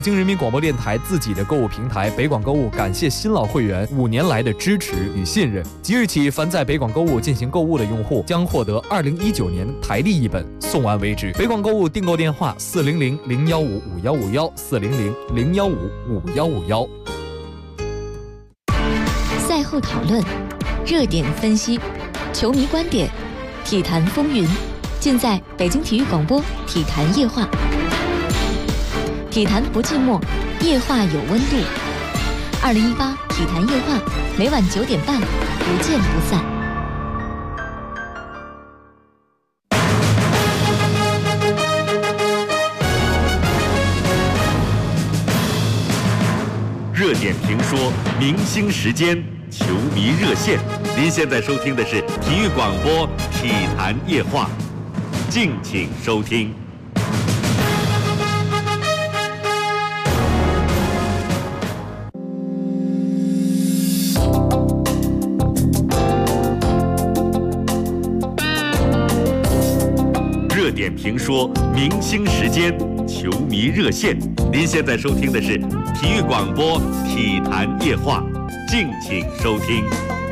京人民广播电台自己的购物平台北广购物感谢新老会员5年来的支持与信任。即日起，凡在北广购物进行购物的用户将获得2019年台历一本，送完为止。北广购物订购电话：400-015-5151，400-015-5151。 赛后讨论，热点分析，球迷观点，体坛风云，尽在北京体育广播体坛夜话。体坛不寂寞，夜话有温度。2018体坛夜话，每晚9点半，不见不散。 热点评说，明星时间，球迷热线。您现在收听的是体育广播体坛夜话，敬请收听。热点评说，明星时间，球迷热线。您现在收听的是体育广播体坛夜话，敬请收听。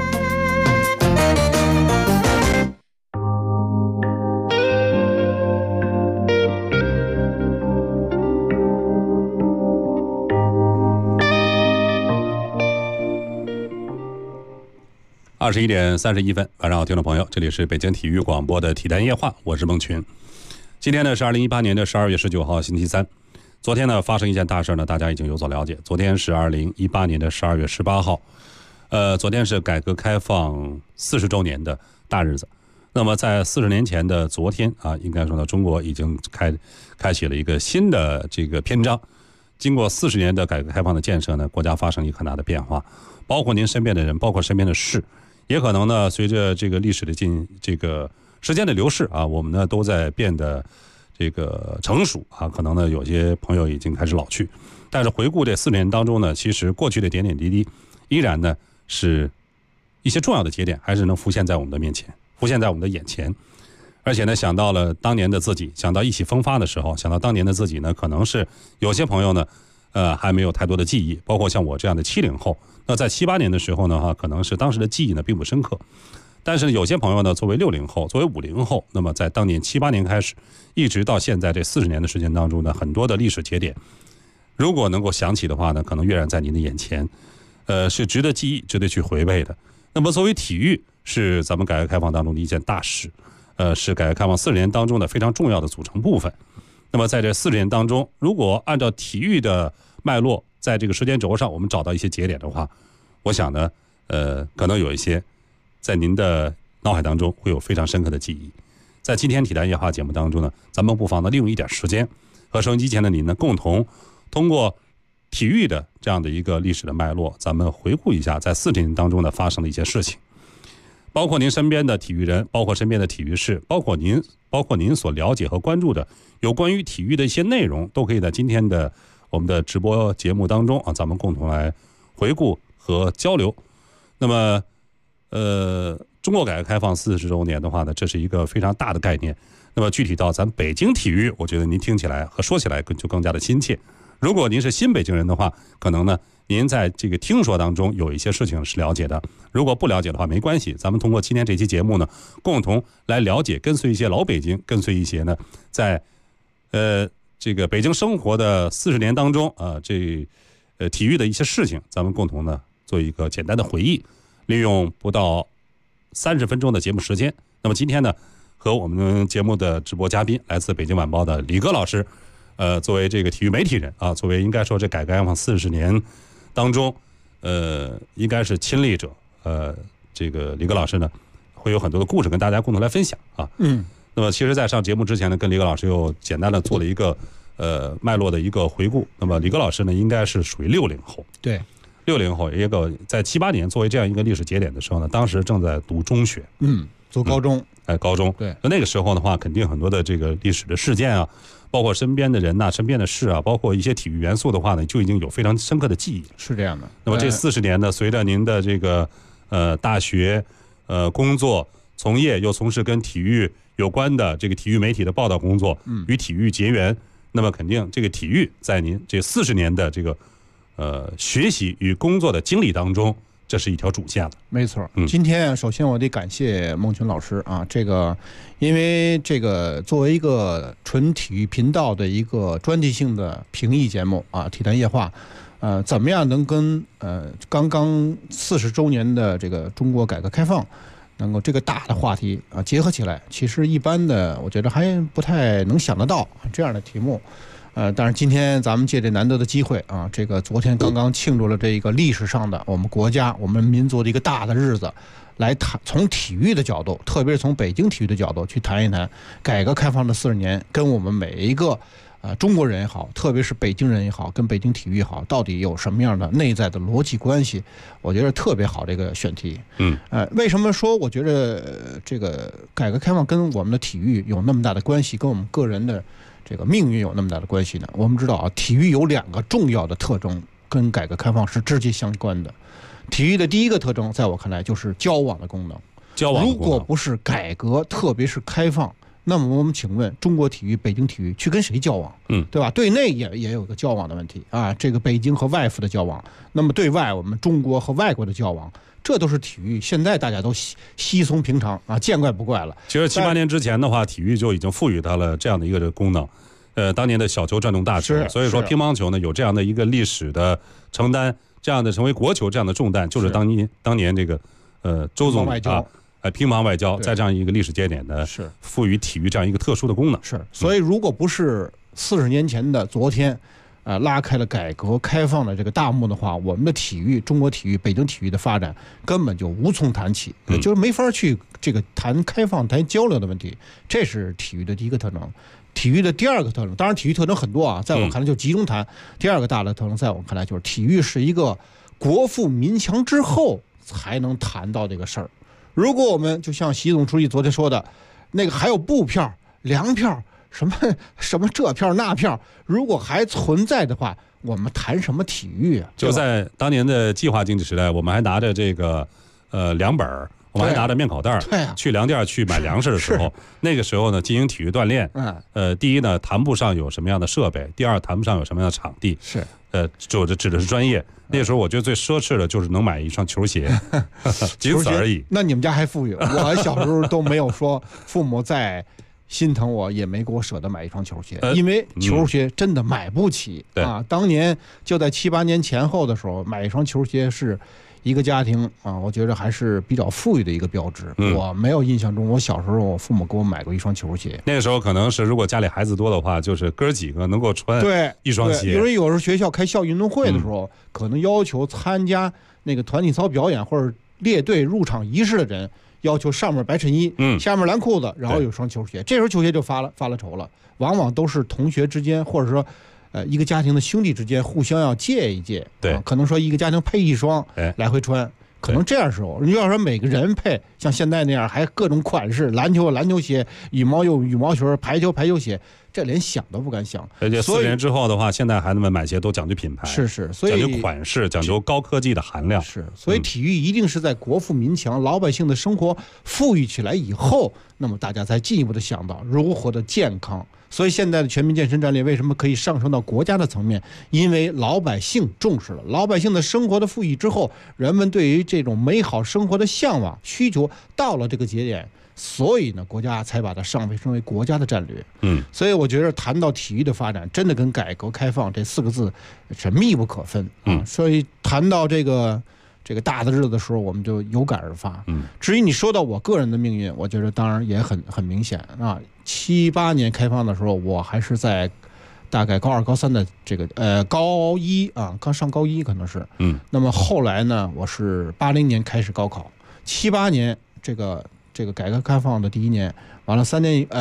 21点31分，晚上好，听众朋友，这里是北京体育广播的体坛夜话，我是孟群。今天呢是2018年的12月19号，星期三。昨天呢发生一件大事呢，大家已经有所了解。昨天是2018年的12月18号，昨天是改革开放40周年的大日子。那么在40年前的昨天啊，应该说呢，中国已经开启了一个新的这个篇章。经过40年的改革开放的建设呢，国家发生一个很大的变化，包括您身边的人，包括身边的事。也可能呢，随着这个历史的这个时间的流逝啊，我们呢都在变得这个成熟啊，可能呢有些朋友已经开始老去，但是回顾这4年当中呢，其实过去的点点滴滴，依然呢是一些重要的节点，还是能浮现在我们的面前，浮现在我们的眼前。而且呢，想到了当年的自己，想到意气风发的时候，想到当年的自己呢，可能是有些朋友呢，还没有太多的记忆，包括像我这样的70后。那在78年的时候呢，可能是当时的记忆呢并不深刻，但是有些朋友呢，作为60后，作为50后，那么在当年78年开始，一直到现在这40年的时间当中呢，很多的历史节点，如果能够想起的话呢，可能跃然在您的眼前，是值得记忆、值得去回味的。那么作为体育，是咱们改革开放当中的一件大事，是改革开放40年当中的非常重要的组成部分。那么在这40年当中，如果按照体育的脉络，在这个时间轴上，我们找到一些节点的话，我想呢，可能有一些在您的脑海当中会有非常深刻的记忆。在今天体坛夜话节目当中呢，咱们不妨呢利用一点时间，和收音机前的您呢，共同通过体育的这样的一个历史的脉络，咱们回顾一下在40年当中呢发生的一些事情，包括您身边的体育人，包括身边的体育事，包括您所了解和关注的有关于体育的一些内容，都可以在今天的我们的直播节目当中啊，咱们共同来回顾和交流。那么，中国改革开放40周年的话呢，这是一个非常大的概念。那么具体到咱北京体育，我觉得您听起来和说起来就更加的亲切。如果您是新北京人的话，可能呢，您在这个听说当中有一些事情是了解的。如果不了解的话，没关系，咱们通过今天这期节目呢，共同来了解，跟随一些老北京，跟随一些呢，在这个北京生活的40年当中啊，体育的一些事情，咱们共同呢做一个简单的回忆，利用不到30分钟的节目时间。那么今天呢，和我们节目的直播嘉宾来自北京晚报的李戈老师，作为这个体育媒体人啊，作为应该说这改革开放40年当中，应该是亲历者，这个李戈老师呢会有很多的故事跟大家共同来分享啊。那么其实在上节目之前呢，跟李戈老师又简单的做了一个脉络的一个回顾。那么李戈老师呢，应该是属于60后， 对 ，60后一个在78年作为这样一个历史节点的时候呢，当时正在读中学， 读高中， 高中， 对， 那个时候的话，肯定很多的这个历史的事件啊，包括身边的人呐、身边的事啊，包括一些体育元素的话呢，就已经有非常深刻的记忆。 是这样的。 那么这40年呢，随着您的这个大学工作从业，又从事跟体育有关的这个体育媒体的报道工作，与体育结缘， 那么肯定这个体育在您这40年的这个学习与工作的经历当中，这是一条主线了。 没错，今天首先我得感谢孟群老师啊，因为这个作为一个纯体育频道的一个专题性的评议节目啊，体坛夜话，怎么样能跟刚刚40周年的这个中国改革开放能够这个大的话题啊结合起来，其实一般的我觉得还不太能想得到这样的题目。但是今天咱们借这难得的机会啊，这个昨天刚刚庆祝了这个历史上的我们国家、我们民族的一个大的日子，来谈从体育的角度，特别是从北京体育的角度去谈一谈改革开放的40年，跟我们每一个中国人也好，特别是北京人也好，跟北京体育也好，到底有什么样的内在的逻辑关系？我觉得特别好这个选题。为什么说我觉得这个改革开放跟我们的体育有那么大的关系，跟我们个人的这个命运有那么大的关系呢？我们知道啊，体育有2个重要的特征跟改革开放是直接相关的。体育的第一个特征，在我看来就是交往的功能。如果不是改革，特别是开放，那么我们请问中国体育、北京体育去跟谁交往？对吧？对内也有个交往的问题啊，这个北京和外服的交往。那么对外，我们中国和外国的交往，这都是体育现在大家都稀松平常啊，见怪不怪了。 其实7、8年之前的话，体育就已经赋予它了这样的一个功能。当年的小球转动大球，所以说乒乓球呢有这样的一个历史的承担，这样的成为国球这样的重担，就是当年这个周总理啊。乒乓外交在这样一个历史节点呢，是赋予体育这样一个特殊的功能。 所以如果不是40年前的昨天，拉开了改革开放的这个大幕的话，我们的体育、中国体育、北京体育的发展根本就无从谈起，就是没法去这个谈开放、谈交流的问题。这是体育的第一个特征。体育的第2个特征，当然体育特征很多啊，在我看来就集中谈。第2个大的特征，在我看来就是体育是一个国富民强之后才能谈到这个事儿。如果我们就像习总书记昨天说的，那个还有布票、粮票，什么这票那票，如果还存在的话，我们谈什么体育啊？ 就在当年的计划经济时代，我们还拿着这个粮本，我们还拿着面口袋，去粮店去买粮食的时候，那个时候呢进行体育锻炼，第一呢谈不上有什么样的设备，第二谈不上有什么样的场地，就指的是专业。那个时候我觉得最奢侈的就是能买一双球鞋，仅此而已。 那你们家还富裕，我小时候都没有说父母再心疼我，也没给我舍得买一双球鞋，因为球鞋真的买不起啊。当年就在7、8年前后的时候，买一双球鞋是一个家庭啊，我觉得还是比较富裕的一个标志。我没有印象中，我小时候我父母给我买过一双球鞋。 那个时候可能是如果家里孩子多的话，就是哥几个能够穿一双鞋。 因为有时候学校开校运动会的时候，可能要求参加那个团体操表演或者列队入场仪式的人，要求上面白衬衣，下面蓝裤子，然后有双球鞋。这时候球鞋就发了愁了，往往都是同学之间，或者说一个家庭的兄弟之间互相要借一借，可能说一个家庭配一双来回穿，可能这样时候，你要说每个人配像现在那样还各种款式，篮球有篮球鞋，羽毛有羽毛球，排球排球鞋，这连想都不敢想。 而且4年之后的话，现在孩子们买鞋都讲究品牌， 所以讲究款式，讲究高科技的含量。 所以体育一定是在国富民强、老百姓的生活富裕起来以后，那么大家才进一步的想到如何的健康。所以现在的全民健身战略为什么可以上升到国家的层面？因为老百姓重视了，老百姓的生活的富裕之后，人们对于这种美好生活的向往需求到了这个节点，所以呢，国家才把它上升为国家的战略。所以我觉得谈到体育的发展，真的跟改革开放这4个字是密不可分。所以谈到这个大的日子的时候，我们就有感而发。至于你说到我个人的命运，我觉得当然也很明显啊。7、8年开放的时候，我还是在大概高2、高3的这个高1啊，刚上高1可能是。那么后来呢，我是80年开始高考，7、8年这个改革开放的第1年，完了3年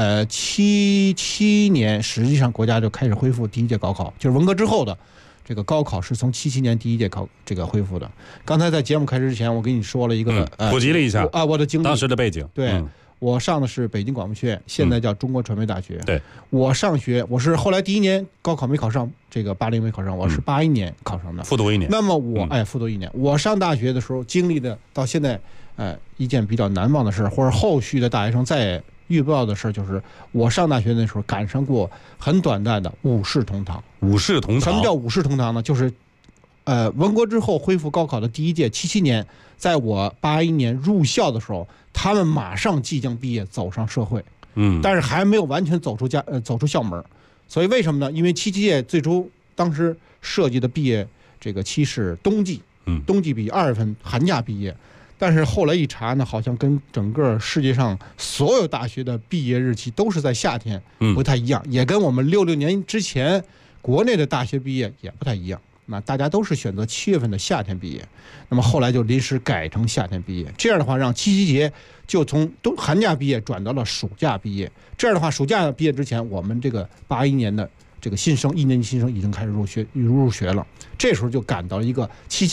77年，实际上国家就开始恢复第1届高考，就是文革之后的。这个高考是从77年第1届这个恢复的。刚才在节目开始之前，我跟你说了一个普及了一下我的经历， 当时的背景。 对，我上的是北京广播学院，现在叫中国传媒大学。 对， 我上学，我是后来第1年高考没考上，这个80没考上，我是81年考上的， 复读1年。 那么我复读1年，我上大学的时候经历的到现在一件比较难忘的事，或者后续的大学生再遇不到的事儿就是我上大学那时候赶上过很短暂的五世同堂。 五世同堂， 什么叫五世同堂呢？就是文革之后恢复高考的第一届77年，在我81年入校的时候，他们马上即将毕业走上社会，但是还没有完全走出校门。所以为什么呢？因为77届最初当时设计的毕业这个期是冬季，冬季毕业2月份寒假毕业，但是后来一查呢，好像跟整个世界上所有大学的毕业日期都是在夏天，不太一样，也跟我们66年之前国内的大学毕业也不太一样。那大家都是选择7月份的夏天毕业，那么后来就临时改成夏天毕业。这样的话，让77节就从寒假毕业转到了暑假毕业。这样的话，暑假毕业之前，我们这个81年的这个新生1年级新生已经开始入学了。这时候就赶到了一个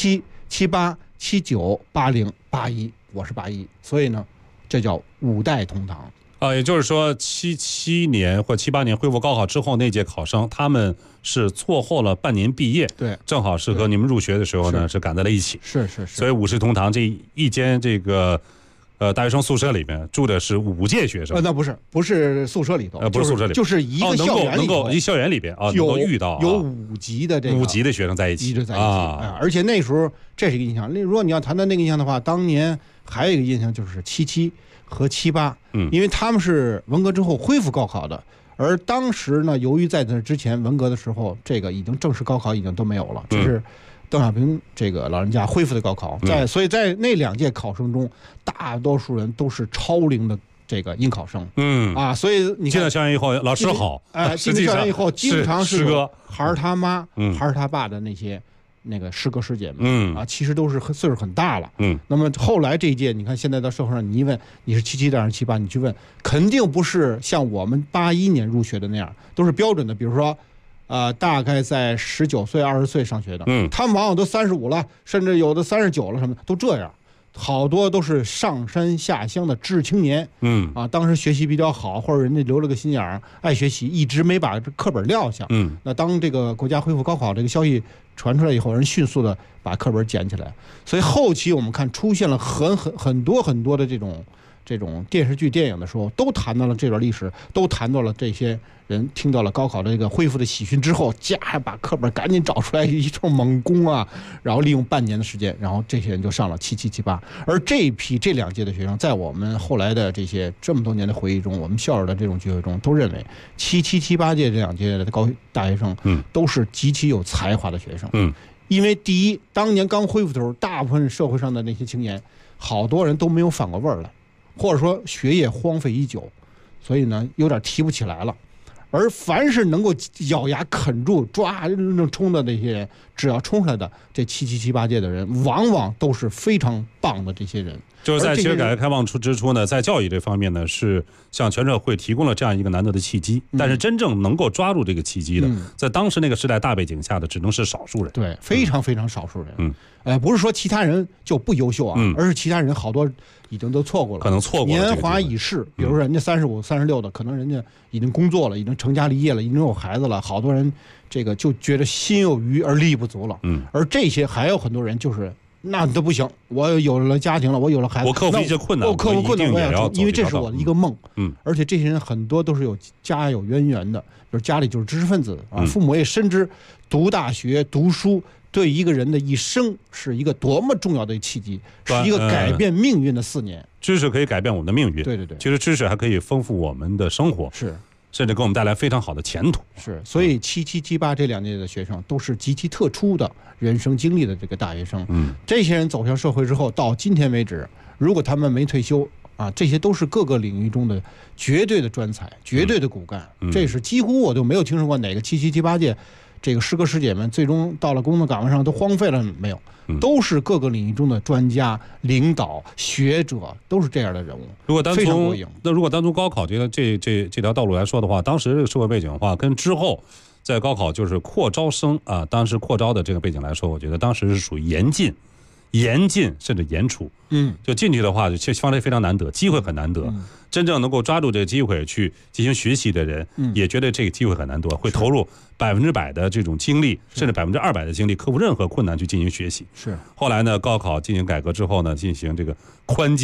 77、78、79、80、81，我是81，所以呢，这叫5代同堂。 也就是说，77年或78年恢复高考之后，那届考生他们是错后了半年毕业， 对， 正好是和你们入学的时候呢是赶在了一起， 是。 所以五世同堂这一间这个大学生宿舍里面住的是5届学生， 那不是宿舍里头， 不是宿舍里， 就是一个校园里头， 能够一校园里边能够遇到有5级的5 级的学生在一起， 而且那时候这是一个印象。如果你要谈到那个印象的话，当年还有一个印象就是77和78，因为他们是文革之后恢复高考的，而当时呢，由于在这之前文革的时候，这个已经正式高考已经都没有了，这是邓小平这个老人家恢复的高考，所以在那2届考生中，大多数人都是超龄的这个应考生，所以你进了校园以后，老师好， 进了校园以后，经常是师哥、 孩儿他妈、孩儿他爸的那个师哥师姐们，其实都是岁数很大了，那么后来这一届，你看现在到社会上，你一问你是77的还是78，你去问，肯定不是像我们81年入学的那样，都是标准的，比如说。大概在19岁、20岁上学的，他们往往都35了，甚至有的39了，什么都这样，好多都是上山下乡的知识青年，当时学习比较好，或者人家留了个心眼儿，爱学习，一直没把这课本撂下，那当这个国家恢复高考这个消息传出来以后，人迅速的把课本捡起来，所以后期我们看出现了很多的这种电视剧、电影的时候，都谈到了这段历史，都谈到了这些人听到了高考的这个恢复的喜讯之后，把课本赶紧找出来一通猛攻啊，然后利用半年的时间，然后这些人就上了77、78。而这2届的学生，在我们后来的这么多年的回忆中，我们校友的这种聚会中，都认为77、78届这2届的大学生，都是极其有才华的学生。因为第一，当年刚恢复的时候，大部分社会上的那些青年，好多人都没有反过味儿来，或者说学业荒废已久，所以呢有点提不起来了。而凡是能够咬牙啃住抓冲的那些人，只要冲出来的这77、78届的人，往往都是非常棒的这些人。 就是在其实改革开放之初呢，在教育这方面呢，是向全社会提供了这样一个难得的契机。但是真正能够抓住这个契机的，在当时那个时代大背景下的，只能是少数人。 对，非常非常少数人。不是说其他人就不优秀啊，而是其他人好多已经都错过了， 可能错过了年华已逝。比如说人家35、36的，可能人家已经工作了，已经成家立业了，已经有孩子了，好多人这个就觉得心有余而力不足了。而这些还有很多人就是那都不行，我有了家庭了，我有了孩子， 我克服一些困难， 我克服困难，我要因为这是我的一个梦。而且这些人很多都是家有渊源的，比如家里就是知识分子啊，父母也深知读大学读书对一个人的一生是一个多么重要的契机，是一个改变命运的4年。 知识可以改变我们的命运， 对， 其实知识还可以丰富我们的生活， 是， 甚至给我们带来非常好的前途。 是，所以77、78这2届的学生都是极其特殊的人生经历的这个大学生。这些人走向社会之后，到今天为止，如果他们没退休啊，这些都是各个领域中的绝对的专才，绝对的骨干。这是几乎我都没有听说过哪个77、78届这个师哥师姐们最终到了工作岗位上都荒废了没有，都是各个领域中的专家、领导、学者，都是这样的人物。 如果单从高考这条道路来说的话，当时这个社会背景的话，跟之后在高考就是扩招生啊，当时扩招的这个背景来说，我觉得当时是属于严禁甚至严处。就进去的话，就方式非常难得，机会很难得。真正能够抓住这个机会去进行学习的人，也觉得这个机会很难得，会投入100%的这种精力，甚至200%的精力，克服任何困难去进行学习。 是。 后来呢，高考进行改革之后呢，进行这个宽进，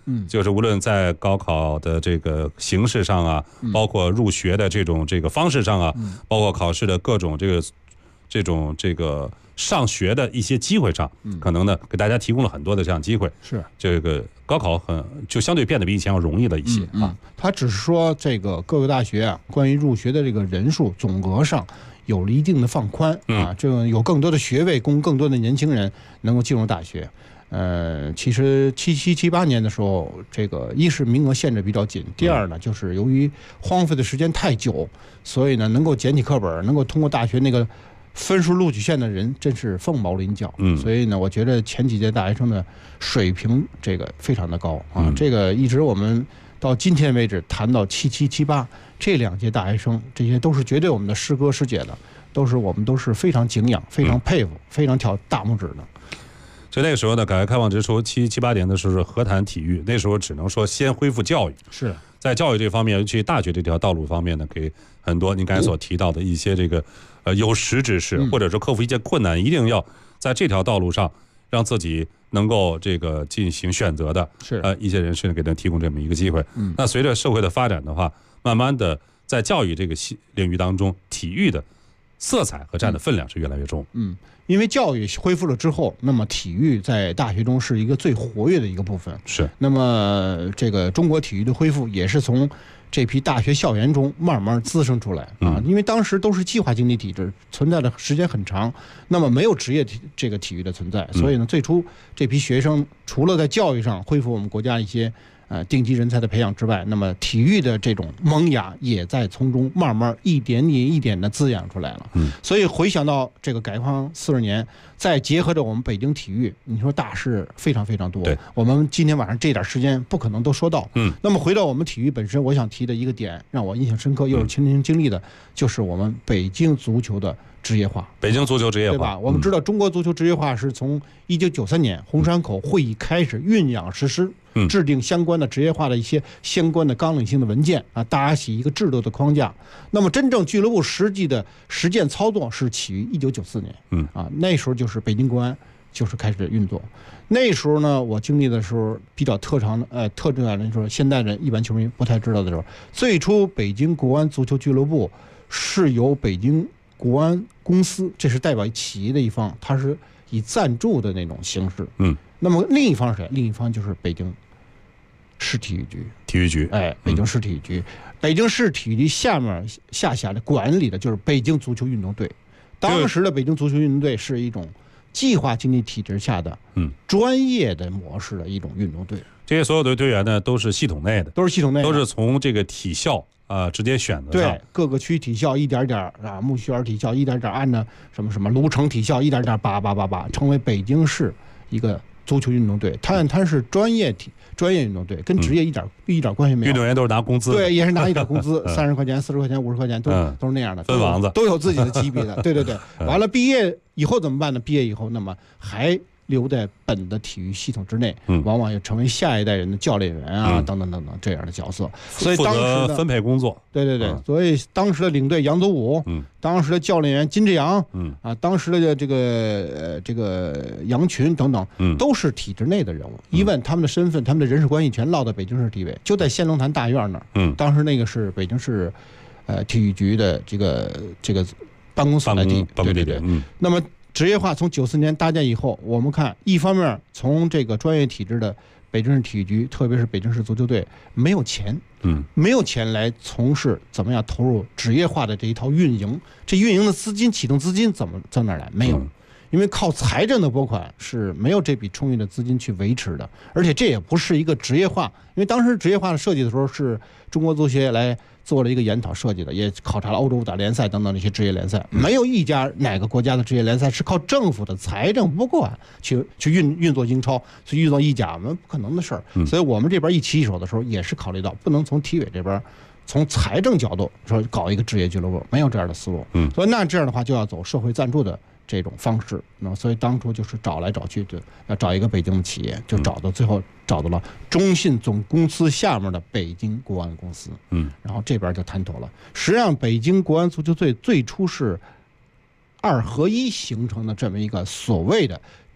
就是无论在高考的这个形式上啊，包括入学的这个方式上啊，包括考试的各种这个上学的一些机会上，可能呢给大家提供了很多的这样机会。 是这个高考就相对变得比以前要容易了一些啊。 它只是说这个各个大学啊，关于入学的这个人数总额上有了一定的放宽啊，这个有更多的学位供更多的年轻人能够进入大学。其实77、78年的时候，这个一是名额限制比较紧，第二呢，就是由于荒废的时间太久，所以呢，能够捡起课本，能够通过大学那个分数录取线的人真是凤毛麟角。所以呢，我觉得前几届大学生的水平这个非常的高啊。这个一直我们到今天为止谈到77、78这2届大学生，这些都是绝对我们的师哥师姐的，我们都是非常敬仰、非常佩服、非常挑大拇指的。 所以那个时候呢，改革开放之初，77、78年的时候何谈体育？那时候只能说先恢复教育。 是在教育这方面，尤其大学这条道路方面呢，给很多您刚才所提到的一些这个有识之士，或者说克服一些困难，一定要在这条道路上让自己能够这个进行选择的， 是一些人士给他提供这么一个机会。那随着社会的发展的话，慢慢的在教育这个领域当中，体育的色彩和占的分量是越来越重。 因为教育恢复了之后，那么体育在大学中是一个最活跃的一个部分。 是。 那么这个中国体育的恢复也是从这批大学校园中慢慢滋生出来啊。因为当时都是计划经济体制，存在的时间很长，那么没有职业这个体育的存在，所以呢，最初这批学生除了在教育上恢复我们国家一些定级人才的培养之外，那么体育的这种萌芽也在从中慢慢一点的滋养出来了。所以回想到这个改革开放40年，再结合着我们北京体育，你说大事非常非常多。我们今天晚上这点时间不可能都说到。那么回到我们体育本身，我想提的一个点让我印象深刻，又是亲身经历的，就是我们北京足球的职业化。 北京足球职业化， 对吧？我们知道中国足球职业化是从1993年红山口会议开始酝酿实施，制定相关的职业化的一些相关的纲领性的文件啊，大家起一个制度的框架。那么真正俱乐部实际的实践操作是起于1994年。那时候就是北京国安就是开始运作。那时候呢，我经历的时候比较特重要的说，现代人一般球迷不太知道的时候，最初北京国安足球俱乐部是由北京国安公司，这是代表企业的一方，它是以赞助的那种形式。那么另一方是谁？另一方就是北京市体育局。北京市体育局，北京市体育局下的管理的就是北京足球运动队。当时的北京足球运动队是一种计划经济体制下的专业的模式的一种运动队。 这些所有的队员呢，都是系统内的，都是从这个体校直接选择上。 对，各个区体校一点点啊，木樨园体校一点点按照什么芦城体校一点点8，成为北京市一个足球运动队。它是专业运动队，跟职业一点关系没有。 运动员都是拿工资， 对，也是拿一点工资，30块钱、40块钱、50块钱都是那样的， 分房子都有自己的级别的。对。完了，毕业以后怎么办呢？毕业以后，那么还留在本的体育系统之内，往往也成为下一代人的教练员啊，等等这样的角色。所以当时负责分配工作。 对。所以当时的领队杨祖武，当时的教练员金志扬，当时的这个杨群等等，都是体制内的人物。一问他们的身份，他们的人事关系全落到北京市体委，就在仙龙潭大院那儿。当时那个是北京市体育局的这个办公所在地。对。那么职业化从94年搭建以后，我们看一方面从这个专业体制的北京市体育局，特别是北京市足球队没有钱，没有钱来从事怎么样投入职业化的这一套运营，这运营的资金启动资金怎么从哪儿来？没有，因为靠财政的拨款是没有这笔充裕的资金去维持的，而且这也不是一个职业化，因为当时职业化的设计的时候是中国足协来做了一个研讨设计的，也考察了欧洲五大联赛等等这些职业联赛，没有一家哪个国家的职业联赛是靠政府的财政拨款去运作英超，去运作意甲，我们不可能的事儿。所以我们这边一起手的时候，也是考虑到不能从体委这边从财政角度说搞一个职业俱乐部，没有这样的思路。所以那这样的话就要走社会赞助的这种方式。那所以当初就是找来找去，就要找一个北京的企业，就最后找到了中信总公司下面的北京国安公司。然后这边就谈妥了。实际上，北京国安足球队最初是2合1形成的这么一个所谓的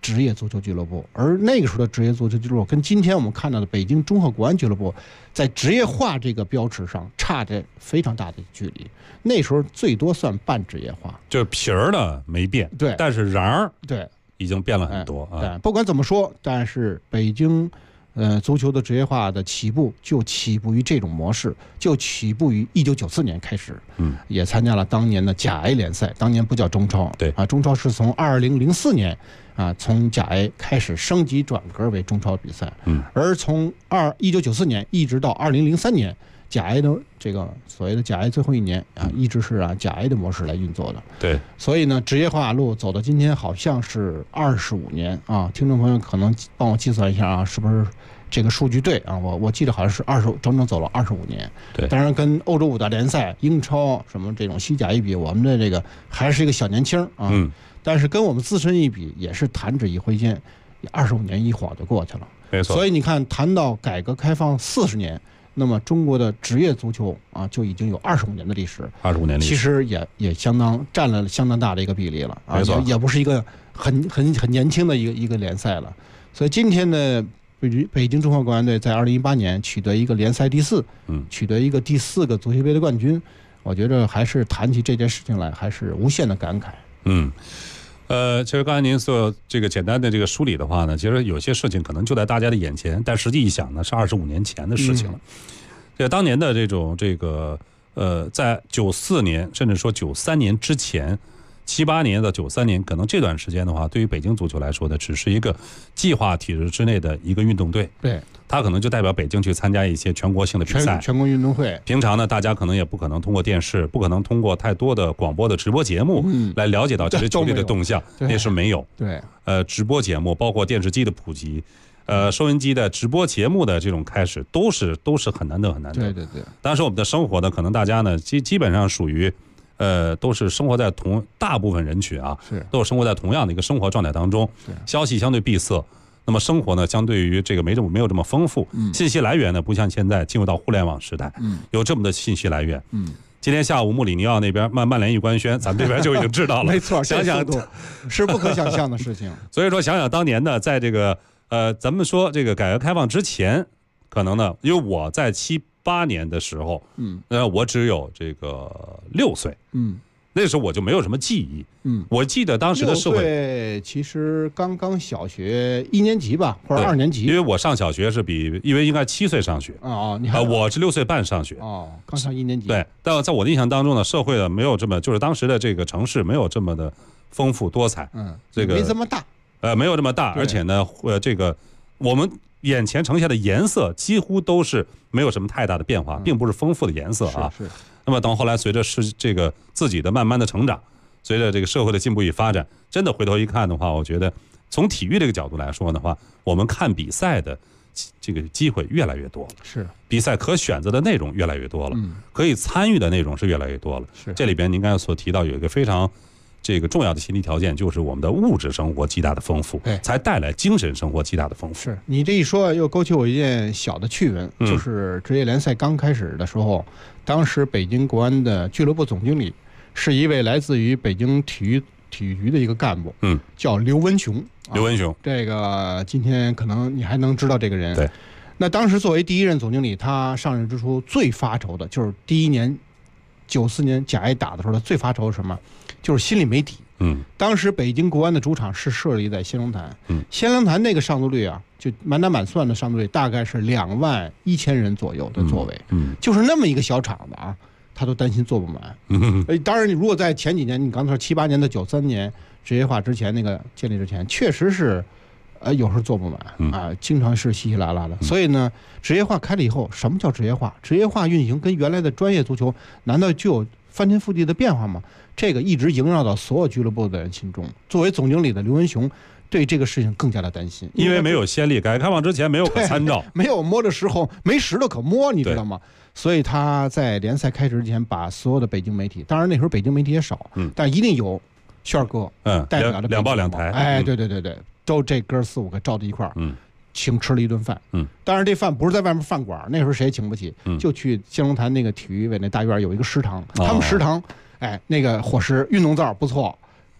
职业足球俱乐部，而那个时候的职业足球俱乐部跟今天我们看到的北京中赫国安俱乐部在职业化这个标尺上差着非常大的距离。那时候最多算半职业化， 就是皮儿呢没变， 对， 但是瓤儿对已经变了很多啊。 对，不管怎么说，但是北京足球的职业化的起步就起步于这种模式，就起步于1994年开始，也参加了当年的甲 A 联赛，当年不叫中超， 对啊， 中超是从2004年啊从甲 A 开始升级转革为中超比赛，而从1994年一直到2003年。甲 A 的这个所谓的甲 A 最后一年啊，一直是甲 A 的模式来运作的。 对， 所以呢，职业化路走到今天好像是25年啊。听众朋友可能帮我计算一下啊，是不是这个数据对啊？我记得好像是整整走了25年。 对， 当然跟欧洲五大联赛、英超什么这种西甲一比，我们的这个还是一个小年轻啊。但是跟我们自身一比，也是弹指一挥间，25年一晃就过去了。 没错。 所以你看，谈到改革开放40年。那么中国的职业足球啊，就已经有25年的历史 ，25年历史， 其实也占了相当大的一个比例了啊， 没错， 也不是一个很年轻的一个联赛了。所以今天的北京中赫国安队在2018年取得一个联赛第4，取得一个第4个足协杯的冠军，我觉得还是谈起这件事情来，还是无限的感慨。 其实刚才您所这个简单的这个梳理的话呢，其实有些事情可能就在大家的眼前，但实际一想呢，是25年前的事情了。这当年的在94年甚至说93年之前，78年到93年，可能这段时间的话，对于北京足球来说呢，只是一个计划体制之内的一个运动队。 对， 他可能就代表北京去参加一些全国性的比赛， 全国运动会。 平常呢，大家可能也不可能通过电视，不可能通过太多的广播的直播节目来了解到这支球队的动向，那是没有。 对， 直播节目包括电视机的普及，收音机的直播节目的这种开始，都是很难得很难得。 对。 当时我们的生活呢，可能大家呢基本上属于。都是生活在大部分人群啊，都是生活在同样的一个生活状态当中，消息相对闭塞，那么生活呢，相对于这个没有这么丰富，信息来源呢，不像现在进入到互联网时代，有这么的信息来源。今天下午穆里尼奥那边曼联一官宣，咱们这边就已经知道了。 没错， 想想是不可想象的事情。 所以说，想想当年呢，在这个咱们说这个改革开放之前，可能呢，因为我在78年的时候，我只有这个6岁，那时候我就没有什么记忆，我记得当时的社会， 对，其实刚小学1年级吧，或者2年级， 因为我上小学是因为应该7岁上学， 你看， 我是6岁半上学， 刚上1年级， 对，但在我的印象当中呢，社会呢没有这么，就是当时的这个城市没有这么的丰富多彩，这个没这么大， 没有这么大，而且呢，这个我们眼前呈现的颜色几乎都是没有什么太大的变化，并不是丰富的颜色啊。 是。 那么等后来随着这个自己的慢慢的成长，随着这个社会的进步与发展，真的回头一看的话，我觉得从体育这个角度来说的话，我们看比赛的这个机会越来越多了， 是比赛可选择的内容越来越多了，可以参与的内容是越来越多了。 是这里边您刚才所提到有一个非常这个重要的前提条件，就是我们的物质生活极大的丰富，才带来精神生活极大的丰富。 是你这一说，又勾起我一件小的趣闻，就是职业联赛刚开始的时候，当时北京国安的俱乐部总经理是一位来自于北京体育局的一个干部，叫刘文雄。 刘文雄， 这个今天可能你还能知道这个人。 对， 那当时作为第一任总经理，他上任之初最发愁的就是第一年94年甲 A 打的时候，他最发愁是什么？就是心里没底。当时北京国安的主场是设立在仙龙潭，仙龙潭那个上座率啊，就满打满算的上座率大概是21000人左右的座位，就是那么一个小场子啊，他都担心坐不满。当然，你如果在前几年，你刚才说78年到93年职业化之前那个建立之前，确实是，有时候坐不满啊，经常是稀稀拉拉的。所以呢，职业化开了以后，什么叫职业化？职业化运行跟原来的专业足球难道就有翻天覆地的变化吗？这个一直萦绕到所有俱乐部的人心中。作为总经理的刘文雄对这个事情更加的担心， 因为没有先例，改革开放之前没有可参照， 没有摸着石头，没石头可摸，你知道吗？所以他在联赛开始之前，把所有的北京媒体，当然那时候北京媒体也少，但一定有炫哥，代表的两报两台， 对，都这哥4-5个照在一块儿，请吃了一顿饭，当然这饭不是在外面饭馆，那时候谁也请不起，就去仙龙潭那个体育委那大院有一个食堂，他们食堂，那个伙食运动灶不错，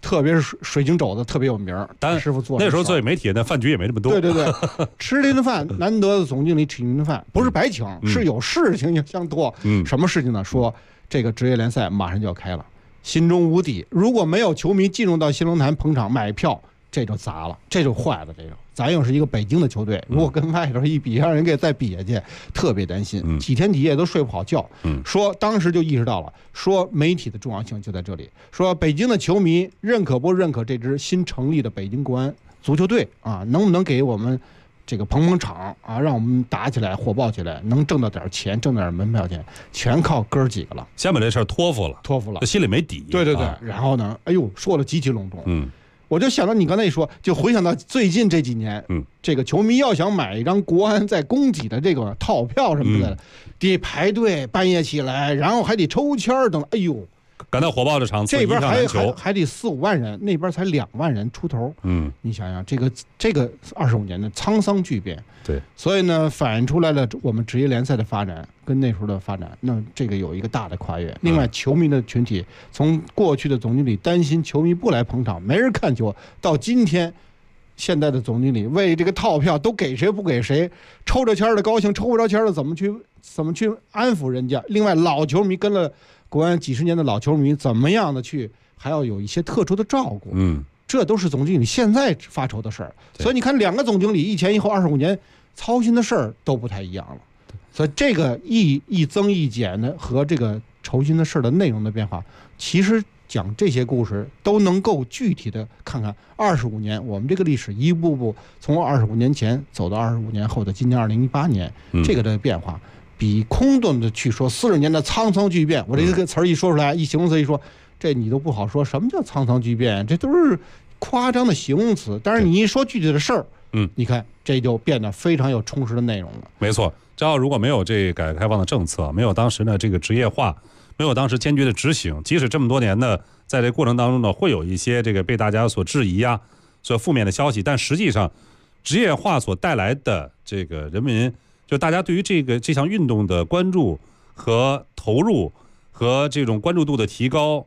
特别是水晶肘子特别有名， 但师傅做那时候作为媒体，那饭局也没这么多。 对，吃这顿饭，难得的总经理请一顿饭，不是白请，是有事情相托。什么事情呢？说这个职业联赛马上就要开了，心中无底，如果没有球迷进入到新龙潭捧场买票，这就砸了，这就坏了。这个咱又是一个北京的球队，如果跟外头一比，让人给再比下去，特别担心，几天几夜都睡不好觉。说当时就意识到了，说媒体的重要性就在这里。说北京的球迷认可不认可这支新成立的北京国安足球队啊？能不能给我们这个捧场啊？让我们打起来、火爆起来，能挣到点钱，挣点门票钱，全靠哥几个了。 先把这事儿托付了，心里没底。 对，然后呢，哎呦，说的极其隆重。我就想到你刚才一说，就回想到最近这几年，这个球迷要想买一张国安在供给的这个套票什么的，得排队，半夜起来，然后还得抽签等，哎呦， 赶到火爆的场次， 这边还得4-5万人，那边才2万人出头。你想想，这个25年的沧桑巨变。 对， 所以呢，反映出来了我们职业联赛的发展跟那时候的发展，那这个有一个大的跨越。另外，球迷的群体从过去的总经理担心球迷不来捧场，没人看球，到今天现在的总经理为这个套票都给谁不给谁，抽着签的高兴，抽不着签的怎么去安抚人家。另外，老球迷跟了国安几十年的老球迷，怎么样的去还要有一些特殊的照顾。这都是总经理现在发愁的事儿。所以你看，两个总经理一前一后25年操心的事儿都不太一样了。所以这个一增一减的和这个愁心的事儿的内容的变化，其实讲这些故事都能够具体的看看25年我们这个历史一步步从25年前走到25年后的今年2018年，这个的变化比空洞的去说40年的沧桑巨变，我这个词儿一说出来，一形容词一说，这你都不好说什么叫沧桑巨变，这都是夸张的形容词。但是你一说具体的事儿，你看这就变得非常有充实的内容了。 没错，只要如果没有这改革开放的政策，没有当时的这个职业化，没有当时坚决的执行，即使这么多年呢，在这过程当中呢，会有一些这个被大家所质疑啊，所负面的消息，但实际上职业化所带来的这个人民，就大家对于这项运动的关注和投入和这种关注度的提高，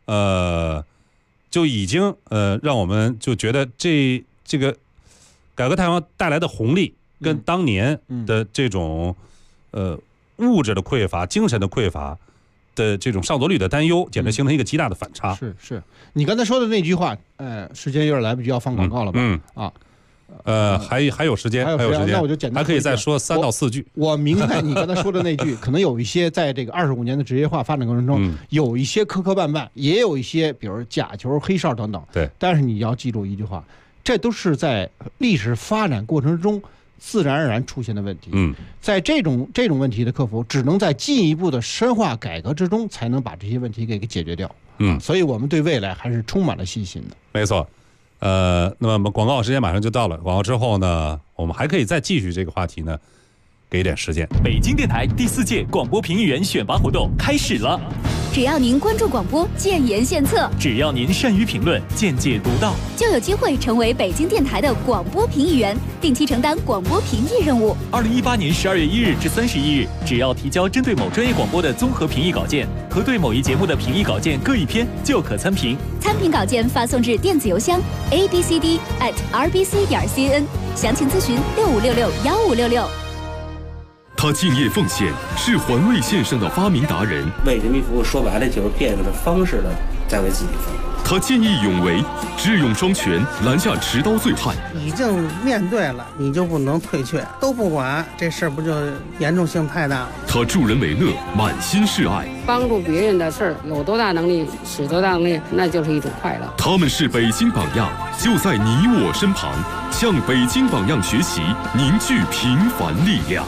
就已经让我们就觉得这个改革开放带来的红利跟当年的这种物质的匮乏、精神的匮乏的这种上座率的担忧，简直形成一个极大的反差。 是，你刚才说的那句话，时间有点来不及，要放广告了吧？ 还有时间， 那我就简单还可以再说3到4句。 我明白你刚才说的那句，可能有一些在这个25年的职业化发展过程中，有一些磕磕绊绊，也有一些比如假球、黑哨等等。 对， 但是你要记住一句话，这都是在历史发展过程中自然而然出现的问题。在这种问题的克服，只能在进一步的深化改革之中，才能把这些问题给解决掉。所以我们对未来还是充满了信心的。 没错。那么广告时间马上就到了，广告之后呢，我们还可以再继续这个话题呢，给一点时间。 北京电台第4届广播评议员选拔活动开始了。 只要您关注广播，建言献策； 只要您善于评论，见解独到， 就有机会成为北京电台的广播评议员，定期承担广播评议任务。 2018年12月1日至31日，只要提交针对某专业广播的综合评议稿件和对某一节目的评议稿件各1篇，就可参评。 参评稿件发送至电子邮箱 abcd@rbc.cn， 详情咨询65661566。 他敬业奉献，是环卫线上的发明达人。 为人民服务，说白了就是变着方式的在为自己服务。 他见义勇为，智勇双全，拦下持刀醉汉。 已经面对了，你就不能退却，都不管，这事儿不就严重性太大了？ 他助人为乐，满心是爱。 帮助别人的事儿，有多大能力使多大能力，那就是一种快乐。 他们是北京榜样，就在你我身旁，向北京榜样学习，凝聚平凡力量。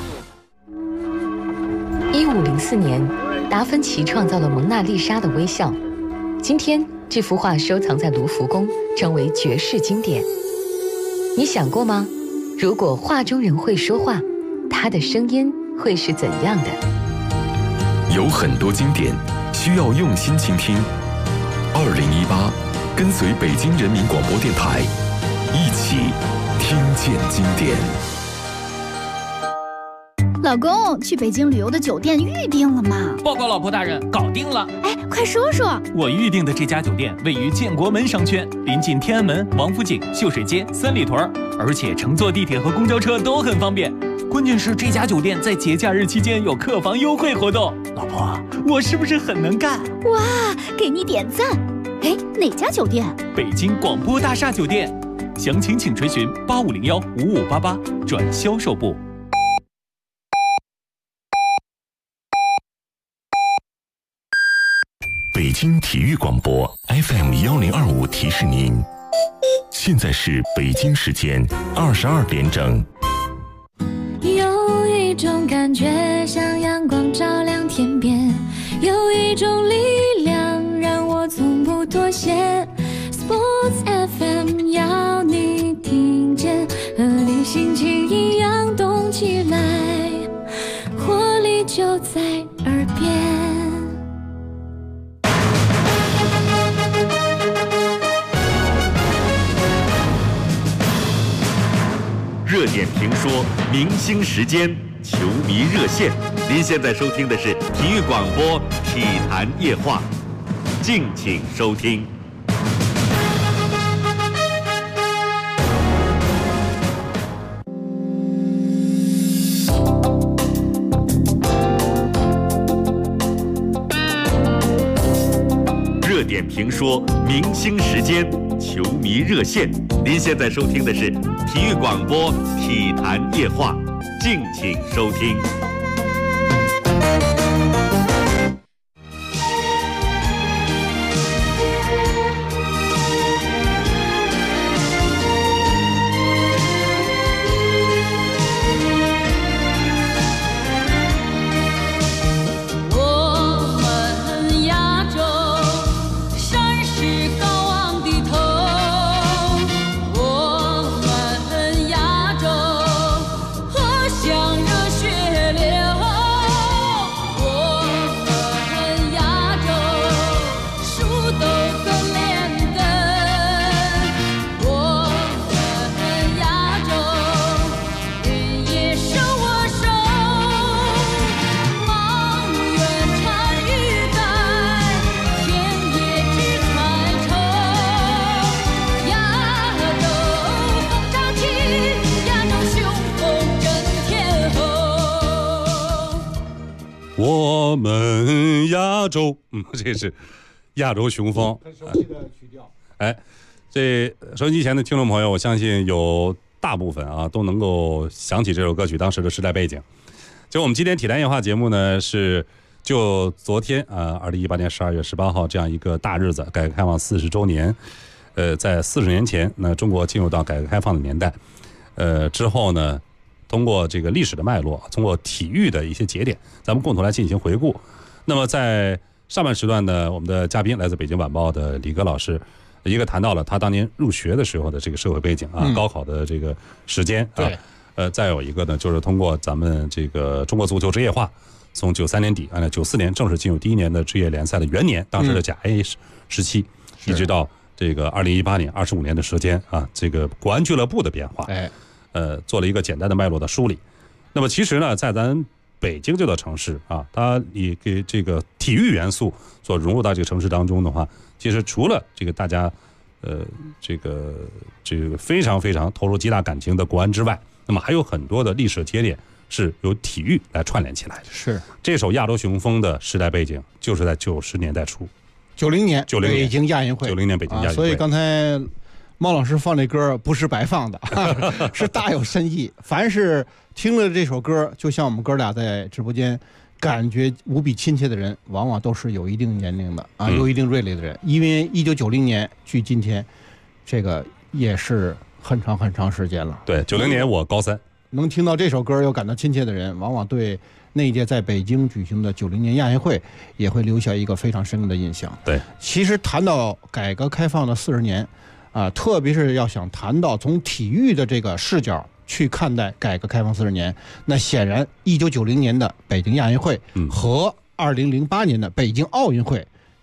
1504年，达芬奇创造了蒙娜丽莎的微笑。今天，这幅画收藏在卢浮宫，成为绝世经典。你想过吗？如果画中人会说话，他的声音会是怎样的？ 有很多经典需要用心倾听。2018，跟随北京人民广播电台，一起听见经典。 老公，去北京旅游的酒店预定了吗？ 报告老婆大人，搞定了。 哎，快说说。 我预定的这家酒店位于建国门商圈，临近天安门、王府井、秀水街、三里屯，而且乘坐地铁和公交车都很方便。关键是这家酒店在节假日期间有客房优惠活动。老婆，我是不是很能干？ 哇，给你点赞。哎，哪家酒店？ 北京广播大厦酒店。详情请垂询8501-5588转销售部。 北京体育广播 FM1025提示您，现在是北京时间22点整。 有一种感觉像阳光照亮天边，有一种力量让我从不妥协。Sports FM 要你听见，和你心情一样动起来，活力就在耳边。 热点评说，明星时间，球迷热线。您现在收听的是体育广播体坛夜话，敬请收听。热点评说，明星时间，球迷热线。您现在收听的是体育广播体坛夜话，敬请收听。 我们亚洲，这是亚洲雄风。很熟悉的曲调。哎，这收音机前的听众朋友，我相信有大部分啊都能够想起这首歌曲当时的时代背景。就我们今天体坛夜话节目呢，是就昨天2018年12月18号这样一个大日子，改革开放40周年。在40年前，那中国进入到改革开放的年代，之后呢，通过这个历史的脉络，通过体育的一些节点，咱们共同来进行回顾。那么在上半时段呢，我们的嘉宾来自北京晚报的李戈老师，一个谈到了他当年入学的时候的这个社会背景啊，高考的这个时间啊，再有一个呢，就是通过咱们这个中国足球职业化，从93年底94年正式进入第一年的职业联赛的元年，当时的甲 A 时期，一直到这个2018年25年的时间啊，这个国安俱乐部的变化，做了一个简单的脉络的梳理。那么其实呢，在咱北京这座城市啊，它以给这个体育元素所融入到这个城市当中的话，其实除了这个大家这个非常非常投入极大感情的国安之外，那么还有很多的历史节点是由体育来串联起来的。 是这首亚洲雄风的时代背景，就是在90年代初 ，90年北京亚运会 ，90年北京亚运会。 所以刚才猫老师放这歌不是白放的，是大有深意。凡是听了这首歌，就像我们哥俩在直播间感觉无比亲切的人，往往都是有一定年龄的啊，有一定阅历的人。因为1990年距今天，这个也是很长很长时间了。 对，90年我高3。 能听到这首歌又感到亲切的人，往往对那一届在北京举行的90年亚运会也会留下一个非常深刻的印象。 对， 其实谈到改革开放的40年啊，特别是要想谈到从体育的这个视角去看待改革开放40年，那显然1990年的北京亚运会和2008年的北京奥运会，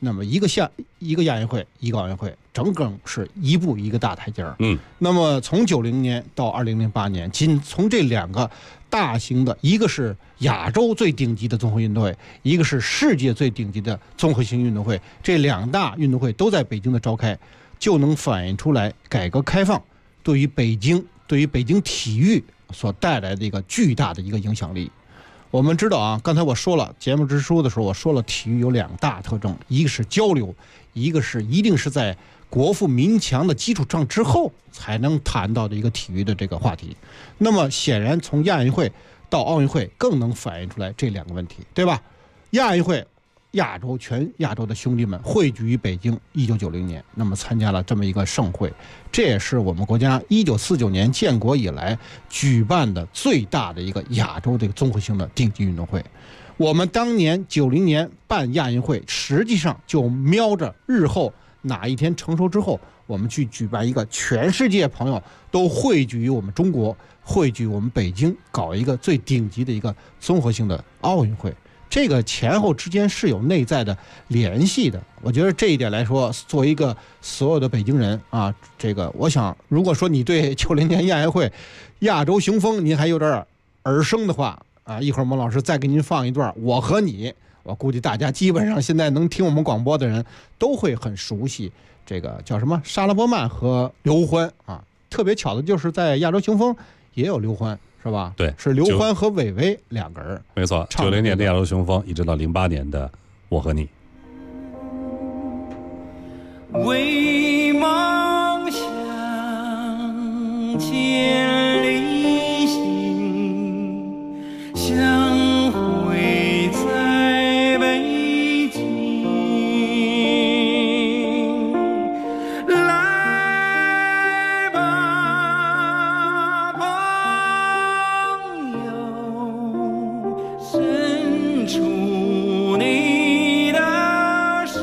那么一个亚运会，一个奥运会，整整是一步一个大台阶儿。那么从90年到2008年，仅从这2个大型的，一个是亚洲最顶级的综合运动会，一个是世界最顶级的综合性运动会，这2大运动会都在北京的召开，就能反映出来改革开放对于北京体育所带来的一个巨大的一个影响力。我们知道啊，刚才我说了，节目之初的时候我说了，体育有2大特征，一个是交流，一个是一定是在国富民强的基础上之后才能谈到的一个体育的这个话题。那么显然从亚运会到奥运会更能反映出来这2个问题，对吧？亚运会全亚洲的兄弟们汇聚于北京，1990年，那么参加了这么一个盛会，这也是我们国家1949年建国以来举办的最大的一个亚洲这个综合性的顶级运动会。我们当年90年办亚运会，实际上就瞄着日后哪一天成熟之后，我们去举办一个全世界朋友都汇聚于我们中国，汇聚我们北京，搞一个最顶级的一个综合性的奥运会。这个前后之间是有内在的联系的。我觉得这一点来说，作为一个所有的北京人啊，这个我想，如果说你对90年亚运会亚洲雄风您还有点耳生的话啊，一会儿孟老师再给您放一段《我和你》，我估计大家基本上现在能听我们广播的人都会很熟悉这个叫什么莎拉波曼和刘欢啊。特别巧的就是在亚洲雄风也有刘欢。是吧？ 对， 是刘欢和韦唯2个人。 没错，90年的亚洲雄风，一直到08年的我和你。 为梦想千里行，相会在北京。来吧，朋友，伸出你的手。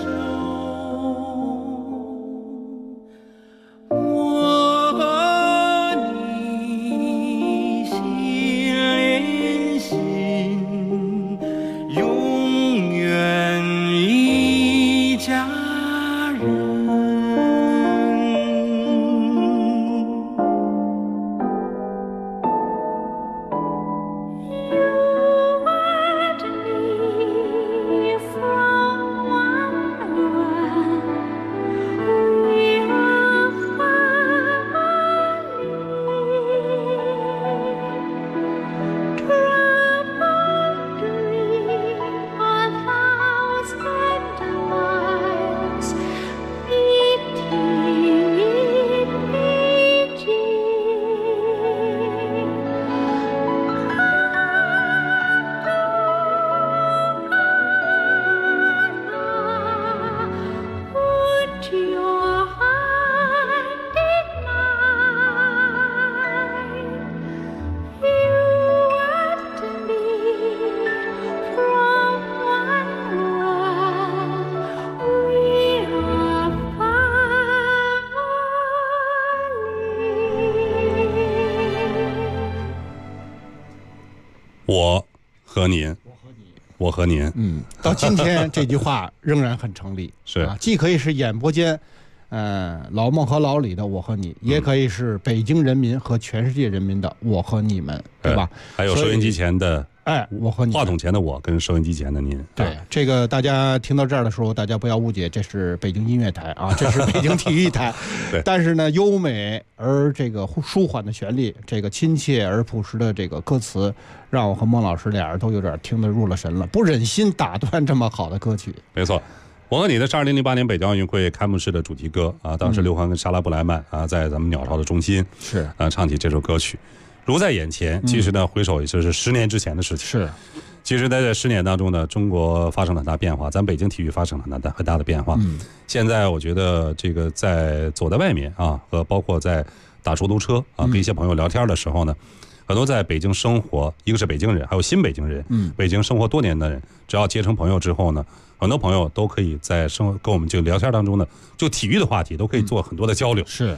我和您，我和您， 到今天这句话仍然很成立， 是啊，既可以是演播间，老孟和老李的我和你，也可以是北京人民和全世界人民的我和你们，对吧？ 还有收音机前的， 我和你， 话筒前的我跟收音机前的您。 对，这个大家听到这儿的时候，大家不要误解，这是北京音乐台啊，这是北京体育台。 对， 但是呢，优美而这个舒缓的旋律，这个亲切而朴实的这个歌词，让我和孟老师俩人都有点听得入了神了，不忍心打断这么好的歌曲。 没错。我和你的是2008年北京奥运会开幕式的主题歌啊，当时刘欢跟莎拉布莱曼啊在咱们鸟巢的中心是唱起这首歌曲，如在眼前。其实呢，回首也就是10年之前的事情。 是， 其实在这10年当中呢，中国发生了很大变化，咱北京体育发生了很大的变化。现在我觉得这个走在外面啊，和包括在打出租车啊，跟一些朋友聊天的时候呢，很多在北京生活，一个是北京人，还有新北京人，北京生活多年的人，只要结成朋友之后呢，很多朋友都可以在跟我们这个聊天当中呢，就体育的话题都可以做很多的交流。 是，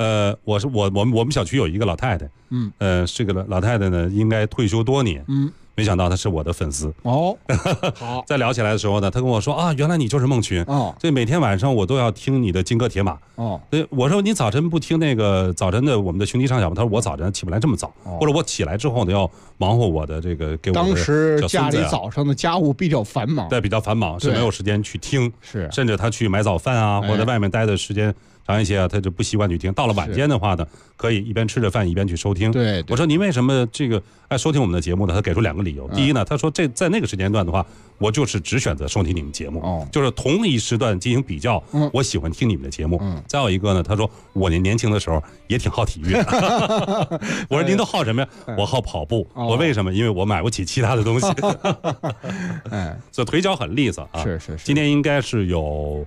我们小区有一个老太太，这个老太太呢应该退休多年， 没想到他是我的粉丝哦。好， 在聊起来的时候呢，他跟我说啊，原来你就是孟群哦，所以每天晚上我都要听你的金戈铁马哦。我说你早晨不听那个早晨的我们的兄弟上小吗？他说我早晨起不来这么早，或者我起来之后呢要忙活我的这个给我的当时家里早上的家务比较繁忙， 对，比较繁忙，是没有时间去听， 是甚至他去买早饭啊，或者在外面待的时间长一些啊，他就不习惯去听。到了晚间的话呢，可以一边吃着饭一边去收听。 对， 我说您为什么这个爱收听我们的节目呢？他给出2个理由。第一呢，他说在那个时间段的话，我就是只选择收听你们节目，就是同一时段进行比较，我喜欢听你们的节目。再有一个呢，他说我年轻的时候也挺好体育的。我说您都好什么呀？我好跑步。我为什么？因为我买不起其他的东西。所以腿脚很利索啊。 是。 今年应该是有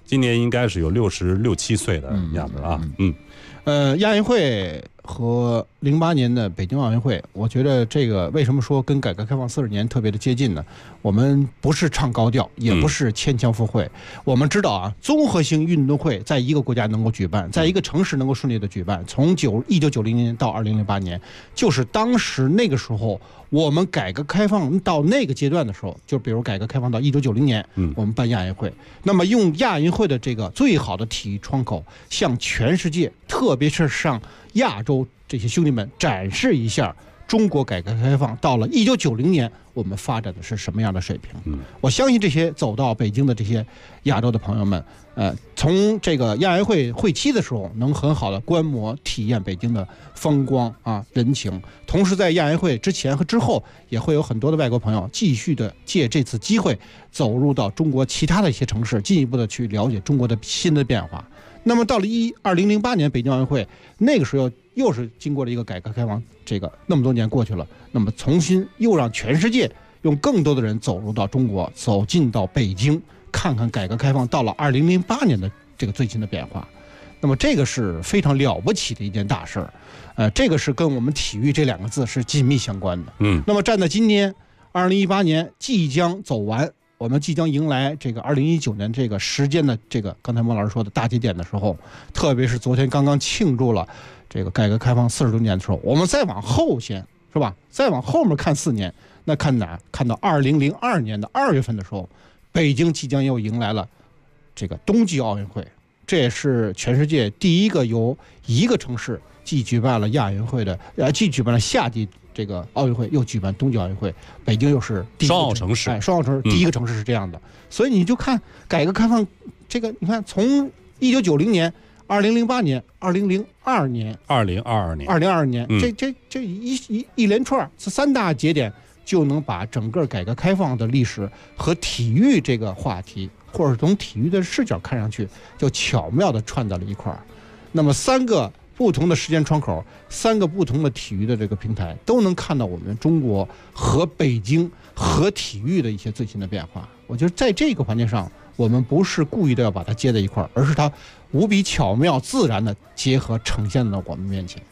66、7岁的样子啊。 亚运会和08年的北京奥运会，我觉得这个为什么说跟改革开放40年特别的接近呢？我们不是唱高调，也不是牵强附会。我们知道啊，综合性运动会在一个国家能够举办，在一个城市能够顺利的举办，从1990年到2008年，就是当时那个时候我们改革开放到那个阶段的时候，就比如改革开放到1990年，我们办亚运会，那么用亚运会的这个最好的体育窗口，向全世界，特别是向亚洲这些兄弟们展示一下中国改革开放到了1990年我们发展的是什么样的水平。我相信这些走到北京的这些亚洲的朋友们，从这个亚运会会期的时候能很好的观摩体验北京的风光啊人情，同时在亚运会之前和之后也会有很多的外国朋友继续的借这次机会走入到中国其他的一些城市，进一步的去了解中国的新的变化。那么到了2008年北京奥运会，那个时候又是经过了一个改革开放，这个那么多年过去了，那么重新又让全世界用更多的人走入到中国，走进到北京，看看改革开放到了2008年的这个最新的变化。那么这个是非常了不起的一件大事儿，这个是跟我们体育这2个字是紧密相关的。那么站在今天2018年即将走完，我们即将迎来这个2019年这个时间的这个刚才孟老师说的大节点的时候，特别是昨天刚刚庆祝了这个改革开放40周年的时候，我们再往后先是吧？再往后面看4年，那看哪？看到2002年的2月份的时候，北京即将又迎来了这个冬季奥运会，这也是全世界第一个由一个城市既举办了亚运会的，既举办了夏季这个奥运会，又举办冬季奥运会，北京又是第一个双奥城市， 双奥城市第一个城市是这样的。所以你就看改革开放这个，你看从1990年、2008年、2002年、2022年，这一连串这3大节点，就能把整个改革开放的历史和体育这个话题，或者从体育的视角看上去，就巧妙的串到了一块儿。那么3个不同的时间窗口，3个不同的体育的这个平台，都能看到我们中国和北京和体育的一些最新的变化。我觉得在这个环节上，我们不是故意的要把它接在一块儿，而是它无比巧妙自然的结合呈现到我们面前。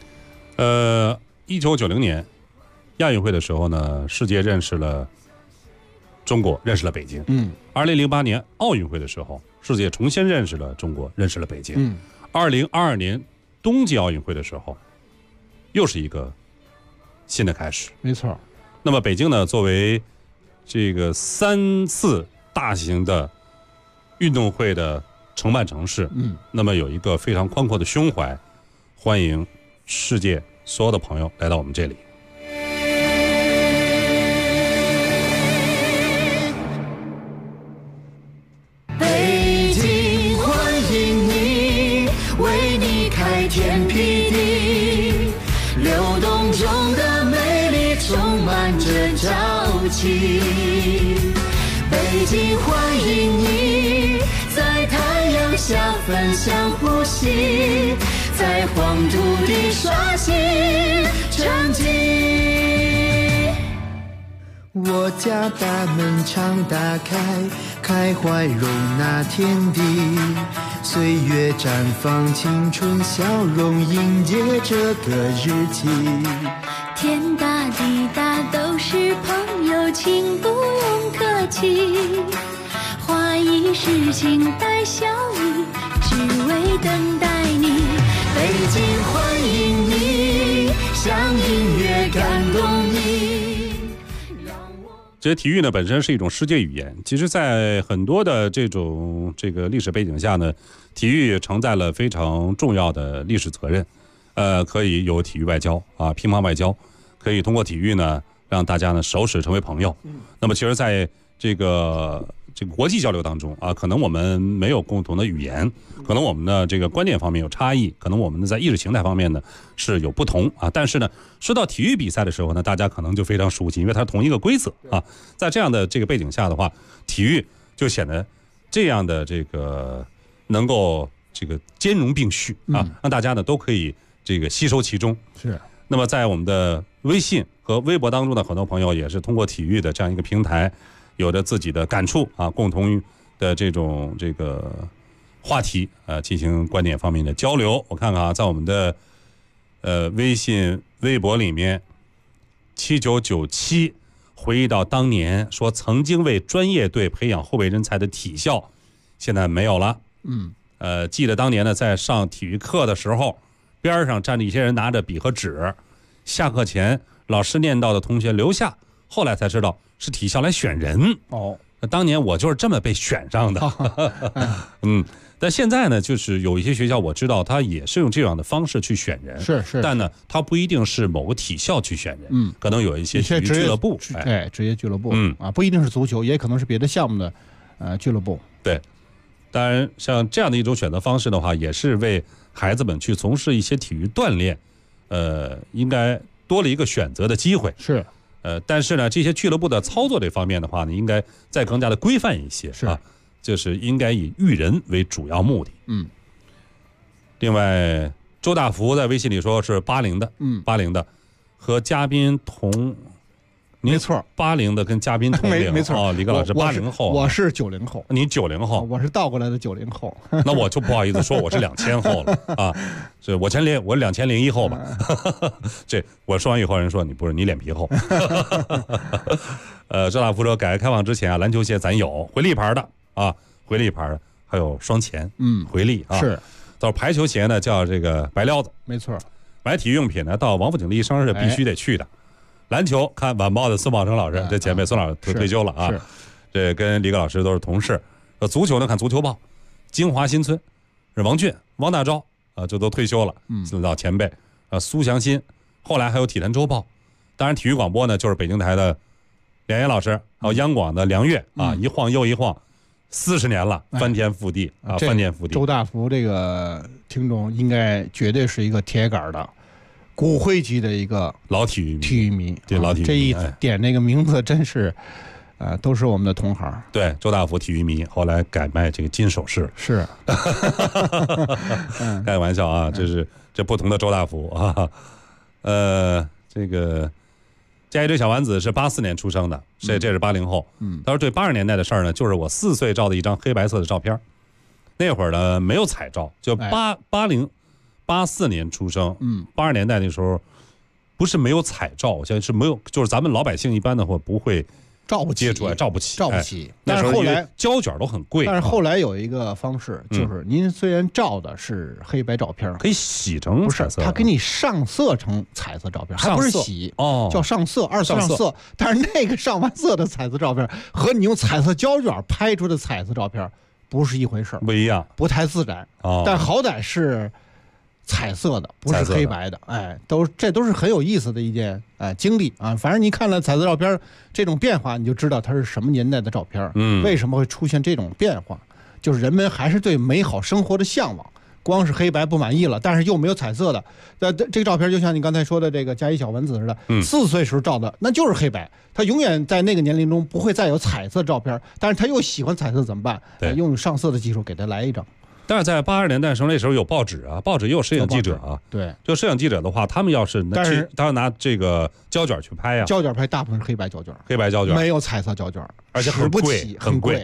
1990年亚运会的时候呢，世界认识了中国，认识了北京。2008年奥运会的时候，世界重新认识了中国，认识了北京。2022年冬季奥运会的时候，又是一个新的开始。 没错。 那么北京呢，作为这个3次大型的运动会的承办城市，那么有一个非常宽阔的胸怀，欢迎世界所有的朋友来到我们这里。 北京欢迎你，为你开天辟地，流动中的美丽充满着朝气。北京欢迎你，在太阳下分享呼吸，在黄土地刷新成绩。我家大门常打开，开怀容纳天地，岁月绽放青春笑容，迎接这个日期。 天大地大都是朋友，请不用客气，花一世情带笑意，只为等待你。 北京欢迎你，像音乐感动你。 这体育呢本身是一种世界语言，其实在很多的这个历史背景下呢，体育承载了非常重要的历史责任。可以有体育外交啊，乒乓外交，可以通过体育呢让大家呢熟识成为朋友。那么其实在这个国际交流当中啊，可能我们没有共同的语言，可能我们的这个观念方面有差异，可能我们在意识形态方面呢是有不同啊。但是呢，说到体育比赛的时候呢，大家可能就非常熟悉，因为它是同一个规则啊。在这样的这个背景下的话，体育就显得这样的这个能够这个兼容并蓄啊，让大家呢都可以这个吸收其中。 是。 那么在我们的微信和微博当中的很多朋友也是通过体育的这样一个平台，有着自己的感触啊，共同的这个话题进行观点方面的交流。我看看啊，在我们的微信微博里面，7997回忆到当年说曾经为专业队培养后备人才的体校，现在没有了。记得当年呢，在上体育课的时候，边上站着一些人拿着笔和纸，下课前老师念叨的同学留下，后来才知道是体校来选人。当年我就是这么被选上的。但现在呢，就是有一些学校我知道他也是用这样的方式去选人， 是， 但呢，他不一定是某个体校去选人，可能有一些体育俱乐部， 职业俱乐部，不一定是足球，也可能是别的项目的俱乐部。 对，当然像这样的一种选择方式的话，也是为孩子们去从事一些体育锻炼，应该多了一个选择的机会。 是， 但是呢，这些俱乐部的操作这方面的话呢，应该再更加的规范一些，是啊，就是应该以育人为主要目的。另外，周大福在微信里说是80的，80的，和嘉宾同。 没错 ，80的跟嘉宾同龄， 没错。 李哥老师80后， 我是90后， 你90后， 我是倒过来的90后。 那我就不好意思说我是2000后了啊，是我2001后吧。这我说完以后，人说你不是，你脸皮厚。周大福说，改革开放之前啊，篮球鞋咱有回力牌的啊，回力牌的，还有双前，回力啊。 是， 到排球鞋呢叫这个白撩子， 没错。 买体育用品呢，到王府井立生是必须得去的。篮球看晚报的孙宝成老师，这前辈孙老师退休了啊，这跟李哥老师都是同事。足球呢看足球报，金华新村是王俊、王大钊啊，这都退休了，老前辈苏祥新，后来还有体坛周报。当然体育广播呢就是北京台的梁岩老师，还有央广的梁越啊，一晃又一晃，40年了，翻天覆地啊，翻天覆地。 周大福这个听众应该绝对是一个铁杆的骨灰级的一个老体育迷， 对， 老体育迷， 这一点那个名字真是，都是我们的同行。 对，周大福体育迷，后来改卖这个金首饰， 是， 开玩笑啊，这不同的周大福啊，这个加一堆小丸子是84年出生的，这是80后，他说对80年代的事儿呢，就是我4岁照的一张黑白色的照片，那会儿呢没有彩照，就84年出生，82年代那时候不是没有彩照，我相信是没有，就是咱们老百姓一般的话不会照不接触，照不起。 但是后来胶卷都很贵， 但是后来有一个方式，就是您虽然照的是黑白照片， 可以洗成彩色， 他给你上色成彩色照片，还不是洗叫上色，2次上色。但是那个上完色的彩色照片和你用彩色胶卷拍出的彩色照片不是一回事， 不一样， 不太自然。但好歹是彩色的，不是黑白的，这都是很有意思的一件经历啊。反正你看了彩色照片这种变化，你就知道它是什么年代的照片，为什么会出现这种变化，就是人们还是对美好生活的向往。光是黑白不满意了，但是又没有彩色的。这个照片就像你刚才说的这个加一小蚊子似的，4岁时候照的那就是黑白，他永远在那个年龄中不会再有彩色照片，但是他又喜欢彩色怎么办？用上色的技术给他来一张。 但是在82年代的时候，那时候有报纸啊，报纸也有摄影记者啊。 对， 就摄影记者的话，他们要是他要拿这个胶卷去拍啊， 胶卷拍大部分是黑白胶卷，没有彩色胶卷， 而且很贵， 很贵。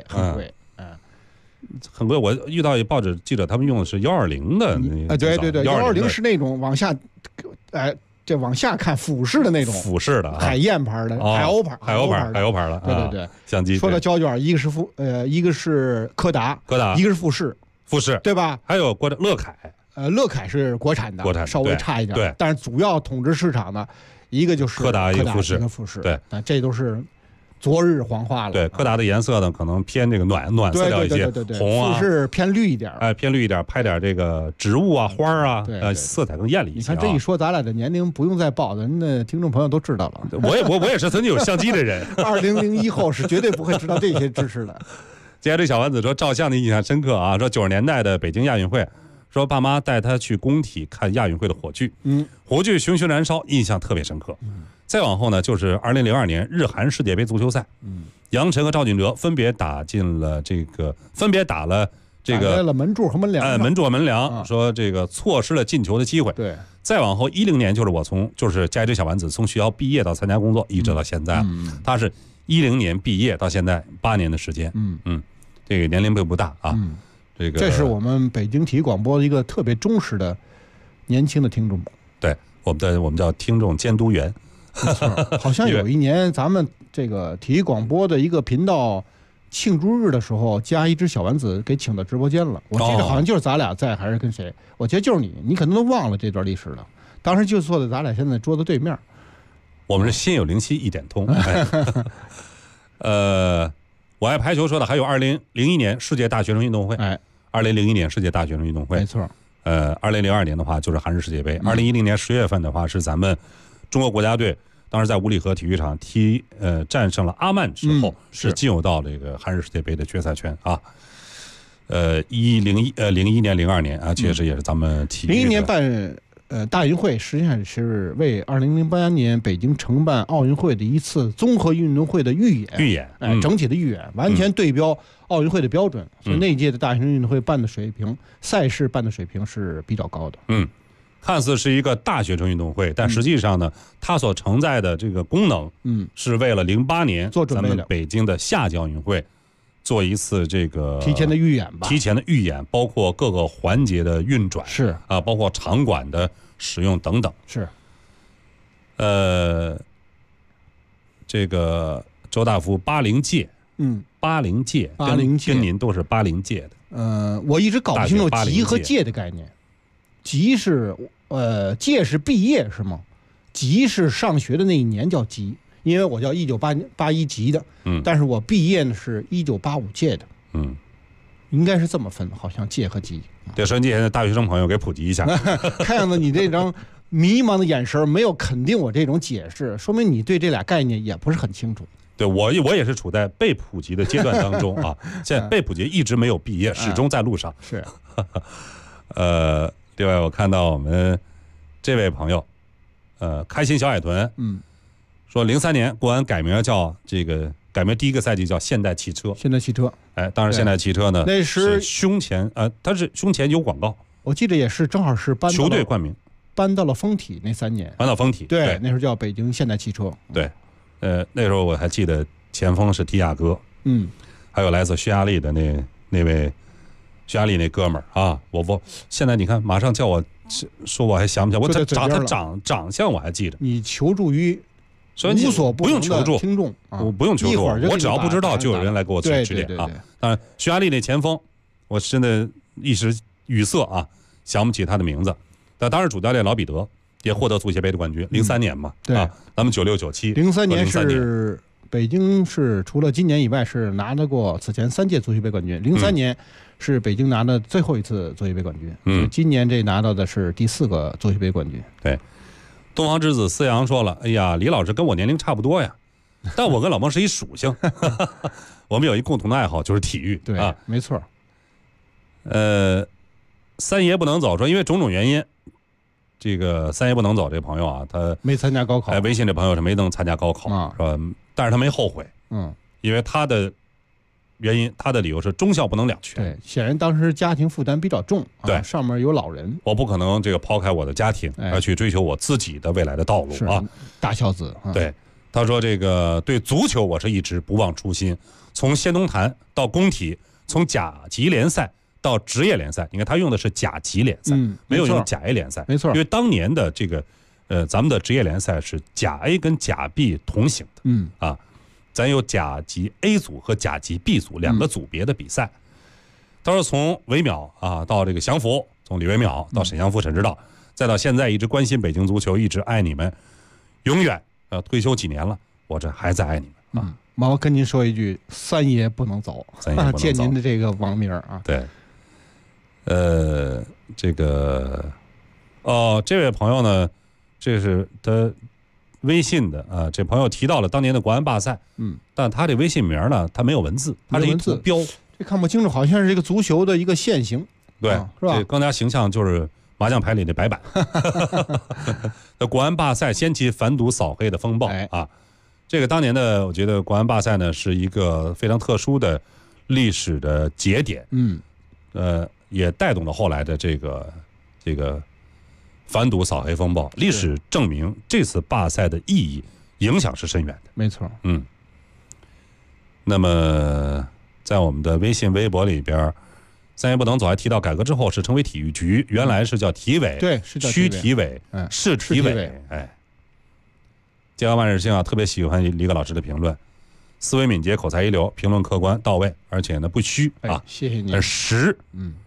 很贵。我遇到一报纸记者，他们用的是120的那个， 对，120是那种往下，这往下看俯视的那种， 俯视的海燕牌的，海鸥牌的，对， 相机。 说到胶卷，一个是柯达，一个是富士，对吧？ 还有乐凯， 乐凯是国产的，稍微差一点，但是主要统治市场的一个就是柯达，一个富士， 对，这都是昨日黄花了。 对，柯达的颜色呢可能偏这个暖色调一些，红啊， 富士偏绿一点， 偏绿一点，拍点这个植物啊、花啊，色彩更艳丽一些。 你看这一说，咱俩的年龄不用再报，咱的听众朋友都知道了。 我也是曾经有相机的人 ，2001后是绝对不会知道这些知识的。 接下来小丸子说照相的印象深刻啊，说90年代的北京亚运会，说爸妈带他去工体看亚运会的火炬，火炬熊熊燃烧，印象特别深刻。再往后呢，就是2002年日韩世界杯足球赛，杨晨和赵俊哲分别打了门柱和门梁， 门柱和门梁，说这个错失了进球的机会。 对， 再往后10年就是就是加一只小丸子从学校毕业到参加工作，一直到现在，他是10年毕业到现在8年的时间，这个年龄并不大啊。这是我们北京体育广播的一个特别忠实的年轻的听众。 对，我们叫听众监督员。 没错，好像有一年咱们这个体育广播的一个频道庆祝日的时候，加一只小丸子给请到直播间了。我记得好像就是咱俩在，还是跟谁？我觉得就是你可能都忘了这段历史了。当时就坐在咱俩现在桌子对面。 我们是心有灵犀一点通。我爱排球说的还有2001年世界大学生运动会，2001年世界大学生运动会， 没错。 2002年的话就是韩日世界杯，2010年10月份的话是咱们中国国家队当时在五里河体育场战胜了阿曼之后，是进入到这个韩日世界杯的决赛圈啊。01年、02年啊，确实也是咱们体育 01年办大运会，实际上是为2008年北京承办奥运会的一次综合运动会的预演，整体的预演，完全对标奥运会的标准，所以那一届的大型运动会办的水平，赛事办的水平是比较高的。 看似是一个大学生运动会，但实际上呢，它所承载的这个功能，是为了08年咱们北京的夏季奥运会做一次这个提前的预演，包括各个环节的运转， 是啊，包括场馆的使用等等， 是。 这个周大福80届，80届，跟您都是80届的。我一直搞不清楚级和届的概念。级是届是毕业是吗？级是上学的那一年叫级，因为我叫1981级的，但是我毕业呢是1985届的，应该是这么分，好像届和级。 对，收音机前的大学生朋友给普及一下。 看样子你这张迷茫的眼神没有肯定我这种解释，说明你对这俩概念也不是很清楚。 对，我也是处在被普及的阶段当中啊，现在被普及一直没有毕业，始终在路上。 是。 另外，我看到我们这位朋友，开心小海豚，说03年国安改名第一个赛季叫现代汽车。当然现代汽车呢， 那是胸前它是胸前有广告。 我记得也是正好是球队冠名， 搬到了丰体那3年。 搬到丰体， 对，那时候叫北京现代汽车。 对，那时候我还记得前锋是提亚哥，还有来自匈牙利的那位。匈牙利那哥们儿啊，我现在你看，马上叫我说，我还想不起来，他长相我还记得。 你求助于无所不能的听众， 我不用求助，我只要不知道就有人来给我指点啊。当然，匈牙利那前锋，我真的一时语塞啊，想不起他的名字。但当时主教练老彼得也获得足协杯的冠军，03年嘛， 对啊，咱们96、97。 03年是北京是除了今年以外是拿得过此前3届足协杯冠军，03年。是北京拿的最后一次足协杯冠军，今年这拿到的是第4个足协杯冠军。 对，东方之子思阳说了：“哎呀，李老师跟我年龄差不多呀，但我跟老孟是一属性，我们有一共同的爱好就是体育。” 对啊，没错。 三爷不能走，说因为种种原因，这个三爷不能走这朋友啊，他没参加高考。 微信这朋友是没能参加高考，是吧？但是他没后悔，因为他的。原因，他的理由是忠孝不能两全。 对，显然当时家庭负担比较重， 对， 上面有老人， 我不可能这个抛开我的家庭而去追求我自己的未来的道路啊， 大孝子。 对，他说这个对足球我是一直不忘初心，从先农坛到工体，从甲级联赛到职业联赛，你看他用的是甲级联赛，没有用甲 A 联赛， 没错， 因为当年的这个咱们的职业联赛是甲 A 跟甲 B 同行的，咱有甲级 A 组和甲级 B 组2个组别的比赛。他说从韦淼啊到这个降服，从李韦淼到沈祥福、沈指导，再到现在一直关心北京足球，一直爱你们，永远退休几年了，我这还在爱你们啊。 我跟您说一句，三爷不能走，借您的这个网名啊。 对，这个这位朋友呢，这是他微信的啊，这朋友提到了当年的国安罢赛，但他这微信名呢，他没有文字，他是一图标， 这看不清楚，好像是这个足球的一个线形， 对， 是吧？ 这更加形象就是麻将牌里的白板。那国安罢赛掀起反赌扫黑的风暴啊！这个当年的，我觉得国安罢赛呢是一个非常特殊的历史的节点，也带动了后来的这个反赌扫黑风暴。历史证明这次罢赛的意义影响是深远的， 没错。 那么在我们的微信微博里边，三爷不能走还提到改革之后是成为体育局，原来是叫体委， 对，是叫区体委，市体委。健康万事兴啊，特别喜欢李葛老师的评论，思维敏捷，口才一流，评论客观到位，而且呢不虚啊， 谢谢您。 实，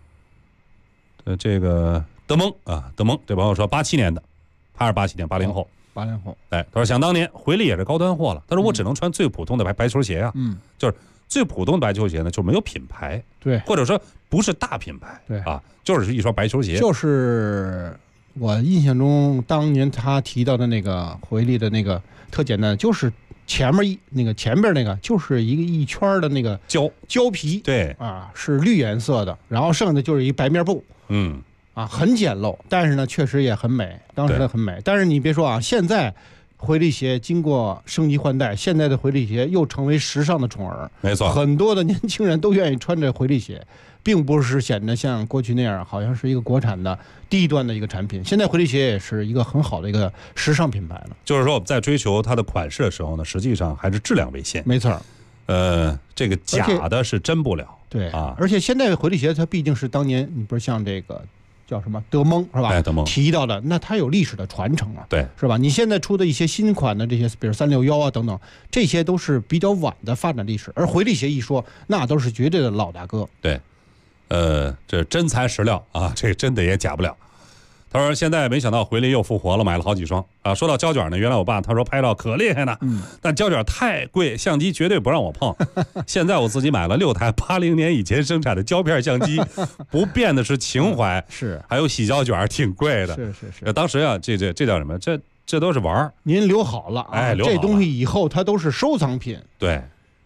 这个德蒙这朋友说87年的，他是87年80后 ，80后， 他说想当年回力也是高端货了，他说我只能穿最普通的白球鞋啊，就是最普通的白球鞋呢，就没有品牌， 对， 或者说不是大品牌， 对啊，就是一双白球鞋。 就是我印象中，当年他提到的那个回力的那个特简单，就是前边那个就是一圈的那个胶皮， 对啊，是绿颜色的，然后剩下的就是一白面布，很简陋，但是呢，确实也很美，当时的很美。但是你别说啊，现在回力鞋经过升级换代，现在的回力鞋又成为时尚的宠儿， 没错， 很多的年轻人都愿意穿着回力鞋，并不是显得像过去那样，好像是一个国产的低端的一个产品。现在回力鞋也是一个很好的一个时尚品牌了。 就是说我们在追求它的款式的时候呢，实际上还是质量为先。 没错， 这个假的是真不了。 对啊， 而且现在回力鞋它毕竟是当年你不是像这个叫什么德蒙是吧？ 德蒙提到的，那它有历史的传承啊， 对， 是吧？你现在出的一些新款的这些，比如361啊等等，这些都是比较晚的发展历史。而回力鞋一说，那都是绝对的老大哥。 对，这真材实料啊，这真的也假不了。他说现在没想到回力又复活了，买了好几双啊。说到胶卷呢，原来我爸他说拍照可厉害呢，但胶卷太贵，相机绝对不让我碰。现在我自己买了6台80年以前生产的胶片相机，不变的是情怀， 是还有洗胶卷挺贵的， 是。 当时啊，这叫什么？这都是玩儿。 您留好了啊， 留好了， 这东西以后它都是收藏品。 对，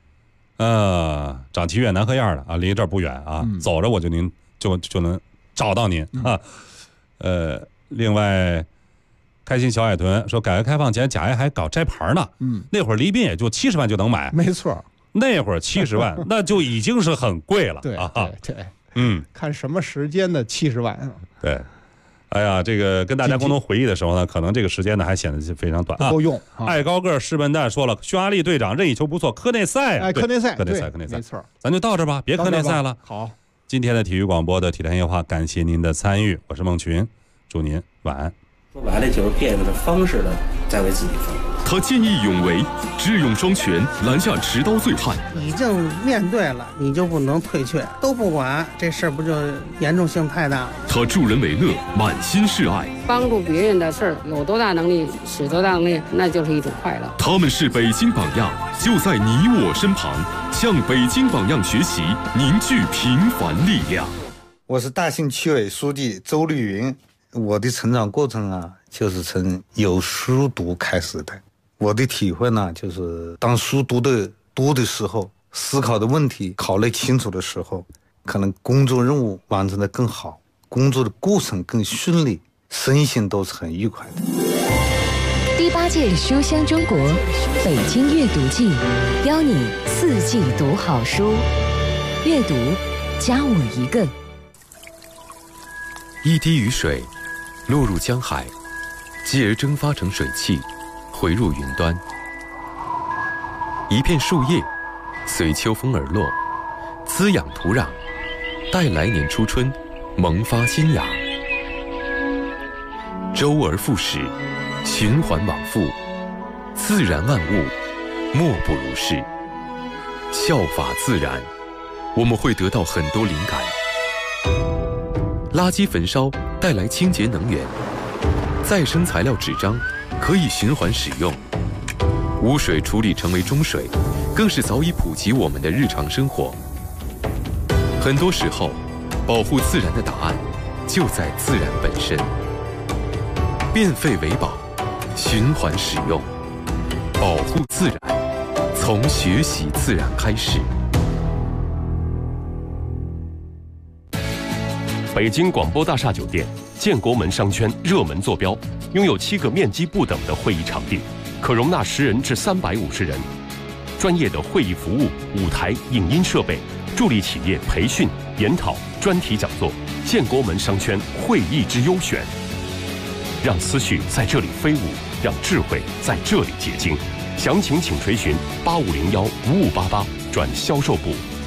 长7月南河沿的啊，离这儿不远啊，走着我就能找到您啊。另外，开心小海豚说，改革开放前贾爷还搞摘牌呢，那会儿离宾也就70万就能买， 没错， 那会儿70万那就已经是很贵了， 对啊， 对，看什么时间的70万啊， 对，哎呀，这个跟大家共同回忆的时候呢，可能这个时间呢还显得非常短， 不够用。 爱高个士笨蛋说了，匈牙利队长任意球不错，科内赛啊， 科内赛， 没错，咱就到这吧，别科内赛了， 好。 今天的体育广播的体坛夜话，感谢您的参与，我是孟群，祝您晚安。 说白了就是变着方式的在为自己服务。 他见义勇为，智勇双全，拦下持刀醉汉。 已经面对了，你就不能退却，都不管，这事儿不就严重性太大了？ 他助人为乐，满心是爱， 帮助别人的事儿，有多大能力使多大能力，那就是一种快乐。 他们是北京榜样，就在你我身旁，向北京榜样学习，凝聚平凡力量。 我是大兴区委书记周绿云，我的成长过程啊，就是从有书读开始的。我的体会呢，就是当书读的时候，思考的问题考虑清楚的时候，可能工作任务完成的更好，工作的过程更顺利，身心都是很愉快的。 第8届书香中国北京阅读季，邀你4季读好书，阅读加我一个。 一滴雨水落入江海，继而蒸发成水汽，回入云端。一片树叶随秋风而落，滋养土壤，待来年初春萌发新芽。周而复始，循环往复，自然万物莫不如是。效法自然，我们会得到很多灵感。垃圾焚烧带来清洁能源，再生材料纸张可以循环使用，污水处理成为中水， 更是早已普及我们的日常生活。很多时候，保护自然的答案就在自然本身。变废为宝，循环使用，保护自然，从学习自然开始。 北京广播大厦酒店建国门商圈热门坐标，拥有7个面积不等的会议场地，可容纳10人至350人。专业的会议服务、舞台、影音设备，助力企业培训、研讨、专题讲座。建国门商圈会议之优选，让思绪在这里飞舞，让智慧在这里结晶。详情请垂询85015588转销售部。